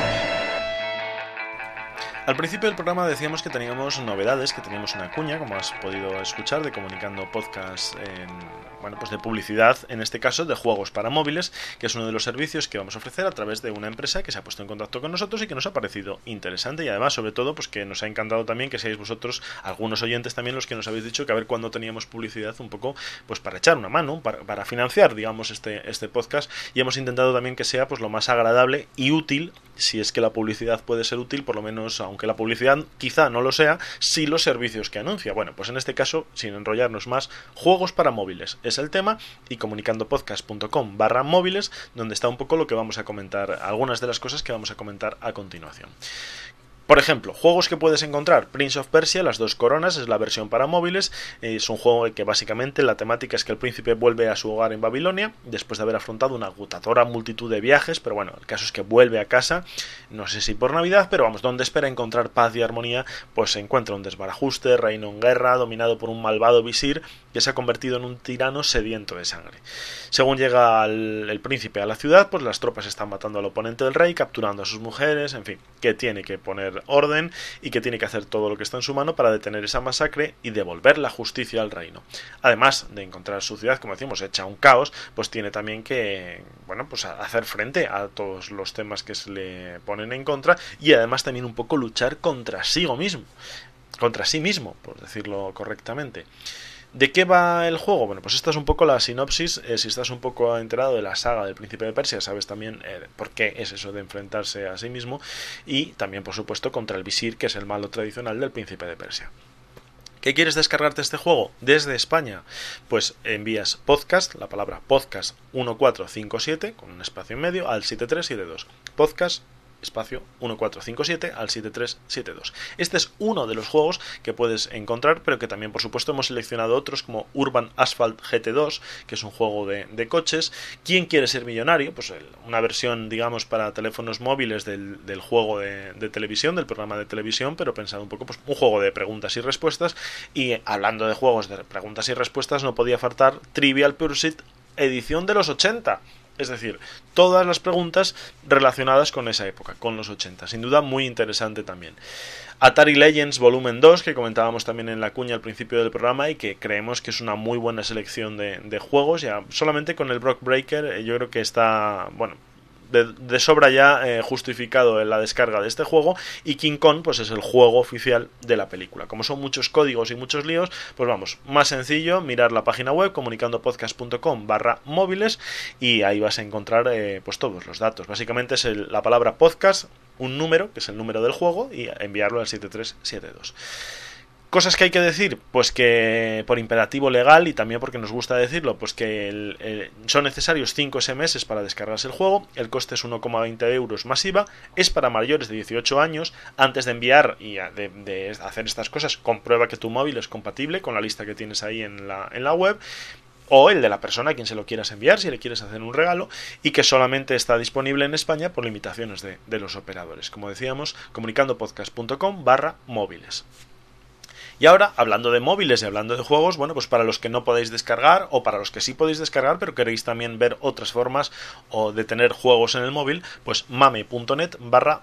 Al principio del programa decíamos que teníamos novedades, que teníamos una cuña, como has podido escuchar, de Comunicando Podcast en bueno, pues de publicidad, en este caso de juegos para móviles, que es uno de los servicios que vamos a ofrecer a través de una empresa que se ha puesto en contacto con nosotros y que nos ha parecido interesante, y además, sobre todo, pues que nos ha encantado también que seáis vosotros, algunos oyentes también, los que nos habéis dicho que a ver cuándo teníamos publicidad un poco, pues para echar una mano, para, para financiar, digamos, este, este podcast, y hemos intentado también que sea pues lo más agradable y útil, si es que la publicidad puede ser útil, por lo menos, aunque la publicidad quizá no lo sea, sí los servicios que anuncia. Bueno, pues en este caso, sin enrollarnos más, juegos para móviles es el tema, y comunicandopodcast.com barra móviles, donde está un poco lo que vamos a comentar, algunas de las cosas que vamos a comentar a continuación. Por ejemplo, juegos que puedes encontrar: Prince of Persia, Las Dos Coronas, es la versión para móviles. Es un juego que básicamente la temática es que el príncipe vuelve a su hogar en Babilonia después de haber afrontado una agotadora multitud de viajes, pero bueno, el caso es que vuelve a casa, no sé si por Navidad, pero vamos, donde espera encontrar paz y armonía, pues se encuentra un desbarajuste, reino en guerra, dominado por un malvado visir que se ha convertido en un tirano sediento de sangre. Según llega el, el príncipe a la ciudad, pues las tropas están matando al oponente del rey, capturando a sus mujeres, en fin, que tiene que poner orden y que tiene que hacer todo lo que está en su mano para detener esa masacre y devolver la justicia al reino. Además de encontrar su ciudad, como decimos, hecha un caos, pues tiene también que, bueno, pues hacer frente a todos los temas que se le ponen en contra, y además también un poco luchar contra sí mismo, contra sí mismo, por decirlo correctamente. ¿De qué va el juego? Bueno, pues esta es un poco la sinopsis. Eh, si estás un poco enterado de la saga del Príncipe de Persia, sabes también eh, por qué es eso de enfrentarse a sí mismo, y también, por supuesto, contra el visir, que es el malo tradicional del Príncipe de Persia. ¿Qué quieres descargarte este juego desde España? Pues envías podcast, la palabra podcast uno cuatro cinco siete, con un espacio en medio, al siete tres siete dos. Podcast espacio uno cuatro cinco siete al siete tres siete dos. Este es uno de los juegos que puedes encontrar, pero que también, por supuesto, hemos seleccionado otros como Urban Asphalt G T dos, que es un juego de, de coches. ¿Quién quiere ser millonario? Pues el, una versión, digamos, para teléfonos móviles del, del juego de, de televisión, del programa de televisión, pero pensado un poco, pues un juego de preguntas y respuestas. Y hablando de juegos de preguntas y respuestas, no podía faltar Trivial Pursuit edición de los ochenta. Es decir, todas las preguntas relacionadas con esa época, con los ochenta. Sin duda, muy interesante también. Atari Legends Volumen dos, que comentábamos también en la cuña al principio del programa, y que creemos que es una muy buena selección de, de juegos. Ya solamente con el Block Breaker eh, yo creo que está, bueno, de, de sobra ya eh, justificado en la descarga de este juego. Y King Kong pues es el juego oficial de la película. Como son muchos códigos y muchos líos, pues vamos, más sencillo, mirar la página web comunicandopodcast.com barra móviles, y ahí vas a encontrar eh, pues todos los datos. Básicamente es el, la palabra podcast, un número, que es el número del juego, y enviarlo al siete tres siete dos. Cosas que hay que decir, pues que por imperativo legal, y también porque nos gusta decirlo, pues que el, el, son necesarios cinco ese eme eses para descargarse el juego. El coste es uno coma veinte euros más I V A, es para mayores de dieciocho años. Antes de enviar y de, de hacer estas cosas, comprueba que tu móvil es compatible con la lista que tienes ahí en la, en la web, o el de la persona a quien se lo quieras enviar, si le quieres hacer un regalo, y que solamente está disponible en España por limitaciones de, de los operadores. Como decíamos, comunicandopodcast.com barra móviles. Y ahora, hablando de móviles y hablando de juegos, bueno, pues para los que no podéis descargar, o para los que sí podéis descargar, pero queréis también ver otras formas o de tener juegos en el móvil, pues mame.net barra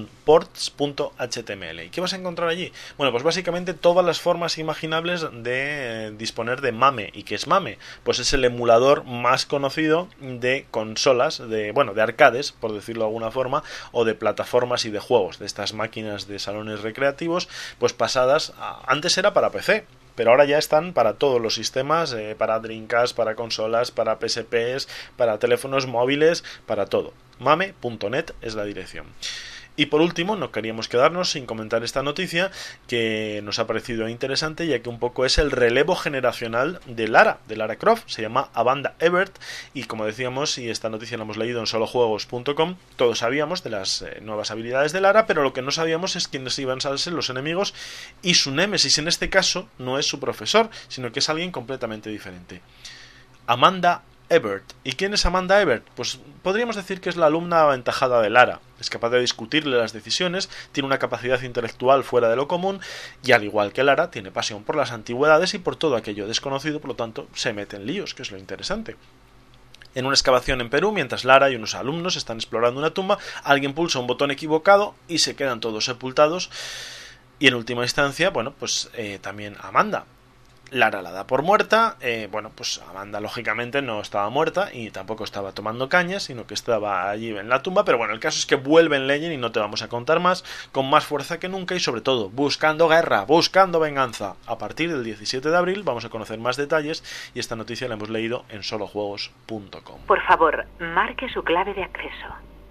downports.html. ¿Y qué vas a encontrar allí? Bueno, pues básicamente todas las formas imaginables de disponer de Mame. ¿Y qué es Mame? Pues es el emulador más conocido de consolas, de, bueno, de arcades, por decirlo de alguna forma, o de plataformas y de juegos, de estas máquinas de salones recreativos, pues pasadas a... Antes era para P C, pero ahora ya están para todos los sistemas, eh, para Dreamcast, para consolas, para P S Ps, para teléfonos móviles, para todo. mame punto net es la dirección. Y por último, no queríamos quedarnos sin comentar esta noticia, que nos ha parecido interesante, ya que un poco es el relevo generacional de Lara, de Lara Croft. Se llama Amanda Ebert, y como decíamos, y esta noticia la hemos leído en solo juegos punto com, todos sabíamos de las eh, nuevas habilidades de Lara, pero lo que no sabíamos es quiénes iban a ser los enemigos, y su némesis en este caso no es su profesor, sino que es alguien completamente diferente. Amanda Ebert. ¿Y quién es Amanda Ebert? Pues podríamos decir que es la alumna aventajada de Lara. Es capaz de discutirle las decisiones, tiene una capacidad intelectual fuera de lo común, y al igual que Lara, tiene pasión por las antigüedades y por todo aquello desconocido, por lo tanto, se mete en líos, que es lo interesante. En una excavación en Perú, mientras Lara y unos alumnos están explorando una tumba, alguien pulsa un botón equivocado y se quedan todos sepultados. Y en última instancia, bueno, pues eh, también Amanda. Lara la da por muerta. eh, bueno, pues Amanda lógicamente no estaba muerta y tampoco estaba tomando cañas, sino que estaba allí en la tumba, pero bueno, el caso es que vuelve en Legend y no te vamos a contar más, con más fuerza que nunca y sobre todo buscando guerra, buscando venganza. A partir del diecisiete de abril vamos a conocer más detalles y esta noticia la hemos leído en solo juegos punto com. Por favor, marque su clave de acceso.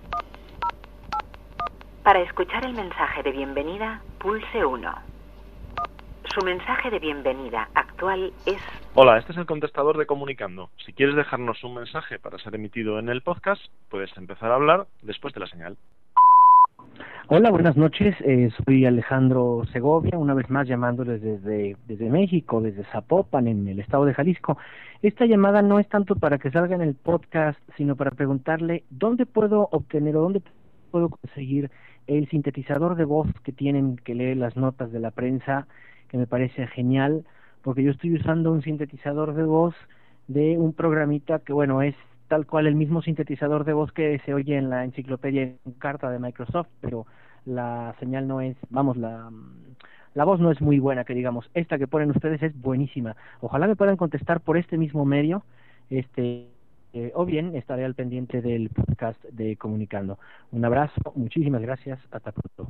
Para escuchar el mensaje de bienvenida, pulse uno. Su mensaje de bienvenida actual es... Hola, este es el contestador de Comunicando. Si quieres dejarnos un mensaje para ser emitido en el podcast, puedes empezar a hablar después de la señal. Hola, buenas noches. Eh, soy Alejandro Segovia, una vez más llamándoles desde, desde México, desde Zapopan, en el estado de Jalisco. Esta llamada no es tanto para que salga en el podcast, sino para preguntarle dónde puedo obtener o dónde puedo conseguir el sintetizador de voz que tienen que leer las notas de la prensa, que me parece genial, porque yo estoy usando un sintetizador de voz de un programita que, bueno, es tal cual el mismo sintetizador de voz que se oye en la enciclopedia Encarta de Microsoft, pero la señal no es, vamos, la, la voz no es muy buena, que digamos. Esta que ponen ustedes es buenísima. Ojalá me puedan contestar por este mismo medio, este eh, o bien estaré al pendiente del podcast de Comunicando. Un abrazo, muchísimas gracias, hasta pronto.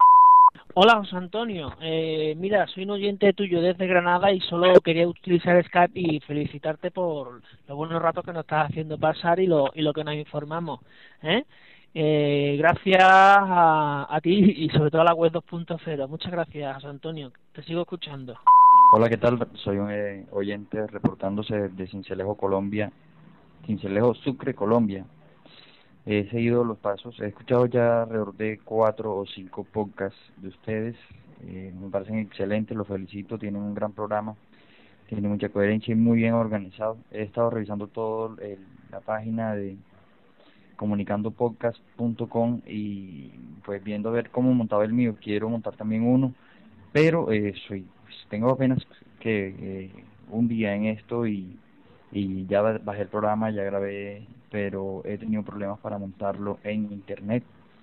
Hola, José Antonio. Eh, mira, soy un oyente tuyo desde Granada y solo quería utilizar Skype y felicitarte por los buenos ratos que nos estás haciendo pasar y lo y lo que nos informamos. ¿eh? Eh, gracias a, a ti y sobre todo a la web dos punto cero. Muchas gracias, José Antonio. Te sigo escuchando. Hola, ¿qué tal? Soy un eh, oyente reportándose de Sincelejo, Colombia. Sincelejo, Sucre, Colombia. He seguido los pasos, he escuchado ya alrededor de cuatro o cinco podcasts de ustedes, eh, me parecen excelentes, los felicito, tienen un gran programa, tienen mucha coherencia y muy bien organizado. He estado revisando todo el, la página de comunicando podcast punto com y pues viendo a ver cómo montaba el mío, quiero montar también uno, pero eh, soy pues, tengo apenas que eh, un día en esto y, y ya bajé el programa, ya grabé, pero he tenido problemas para montarlo en internet.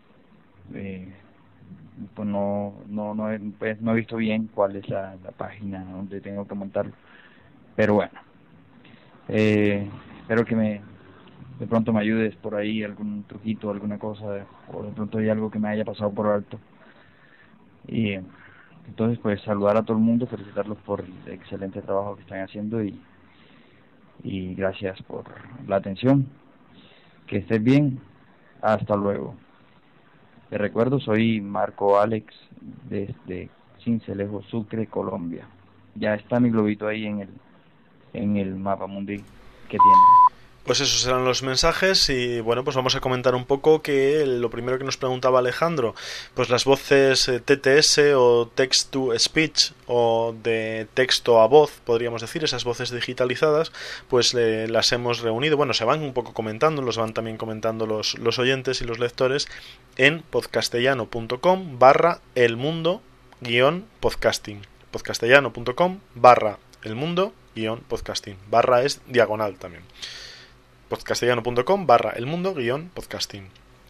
Eh, pues no no no he, pues no he visto bien cuál es la, la página donde tengo que montarlo, pero bueno, eh, espero que me de pronto me ayudes por ahí, algún truquito, alguna cosa, o de pronto hay algo que me haya pasado por alto. Y entonces pues saludar a todo el mundo, felicitarlos por el excelente trabajo que están haciendo y y gracias por la atención. Que estés bien, hasta luego. Te recuerdo, soy Marco Alex desde Sincelejo, Sucre, Colombia. Ya está mi globito ahí en el en el mapa mundi que tiene. Pues esos serán los mensajes y bueno, pues vamos a comentar un poco que lo primero que nos preguntaba Alejandro, pues las voces T T S o Text to Speech o de texto a voz, podríamos decir, esas voces digitalizadas, pues eh, las hemos reunido, bueno, se van un poco comentando, los van también comentando los, los oyentes y los lectores en podcastellano punto com barra el mundo guión podcasting, podcastellano punto com barra el mundo guión podcasting, barra es diagonal también. podcastellano punto com barra el mundo guión podcasting.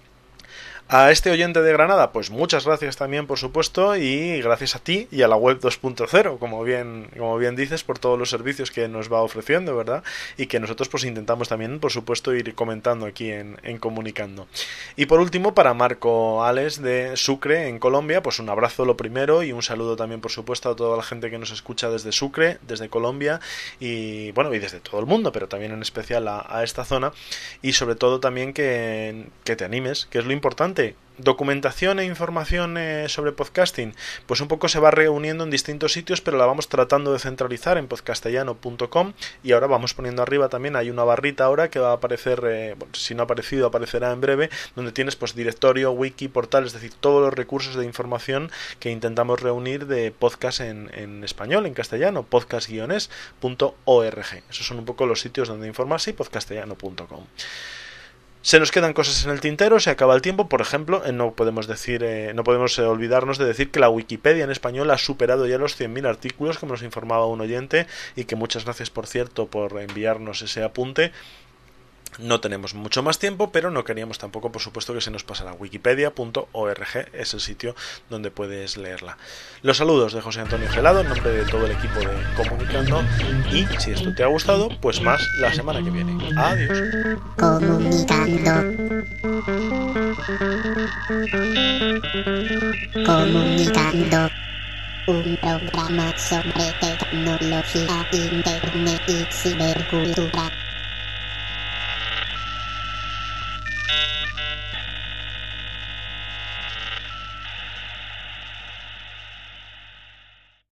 A este oyente de Granada, pues muchas gracias también, por supuesto, y gracias a ti y a la web dos punto cero, como bien, como bien dices, por todos los servicios que nos va ofreciendo, ¿verdad? Y que nosotros pues intentamos también, por supuesto, ir comentando aquí en, en Comunicando. Y por último, para Marco Alex de Sucre, en Colombia, pues un abrazo lo primero y un saludo también, por supuesto, a toda la gente que nos escucha desde Sucre, desde Colombia y, bueno, y desde todo el mundo, pero también en especial a, a esta zona, y sobre todo también que, que te animes, que es lo importante. Documentación e información eh, sobre podcasting, pues un poco se va reuniendo en distintos sitios, pero la vamos tratando de centralizar en podcastellano punto com y ahora vamos poniendo arriba también, hay una barrita ahora que va a aparecer, eh, bueno, si no ha aparecido aparecerá en breve, donde tienes pues directorio, wiki, portal, es decir, todos los recursos de información que intentamos reunir de podcast en, en español, en castellano, podcast guion es punto org. Esos son un poco los sitios donde informarse y podcastellano punto com. Se nos quedan cosas en el tintero, se acaba el tiempo, por ejemplo, eh, no podemos decir, eh, no podemos eh, olvidarnos de decir que la Wikipedia en español ha superado ya los cien mil artículos, como nos informaba un oyente, y que muchas gracias, por cierto, por enviarnos ese apunte. No tenemos mucho más tiempo, pero no queríamos tampoco, por supuesto, que se nos pasara. Wikipedia punto org es el sitio donde puedes leerla. Los saludos de José Antonio Gelado en nombre de todo el equipo de Comunicando, y si esto te ha gustado, pues más la semana que viene. Adiós. Comunicando. Comunicando. Un programa sobre tecnología, internet y cibercultura.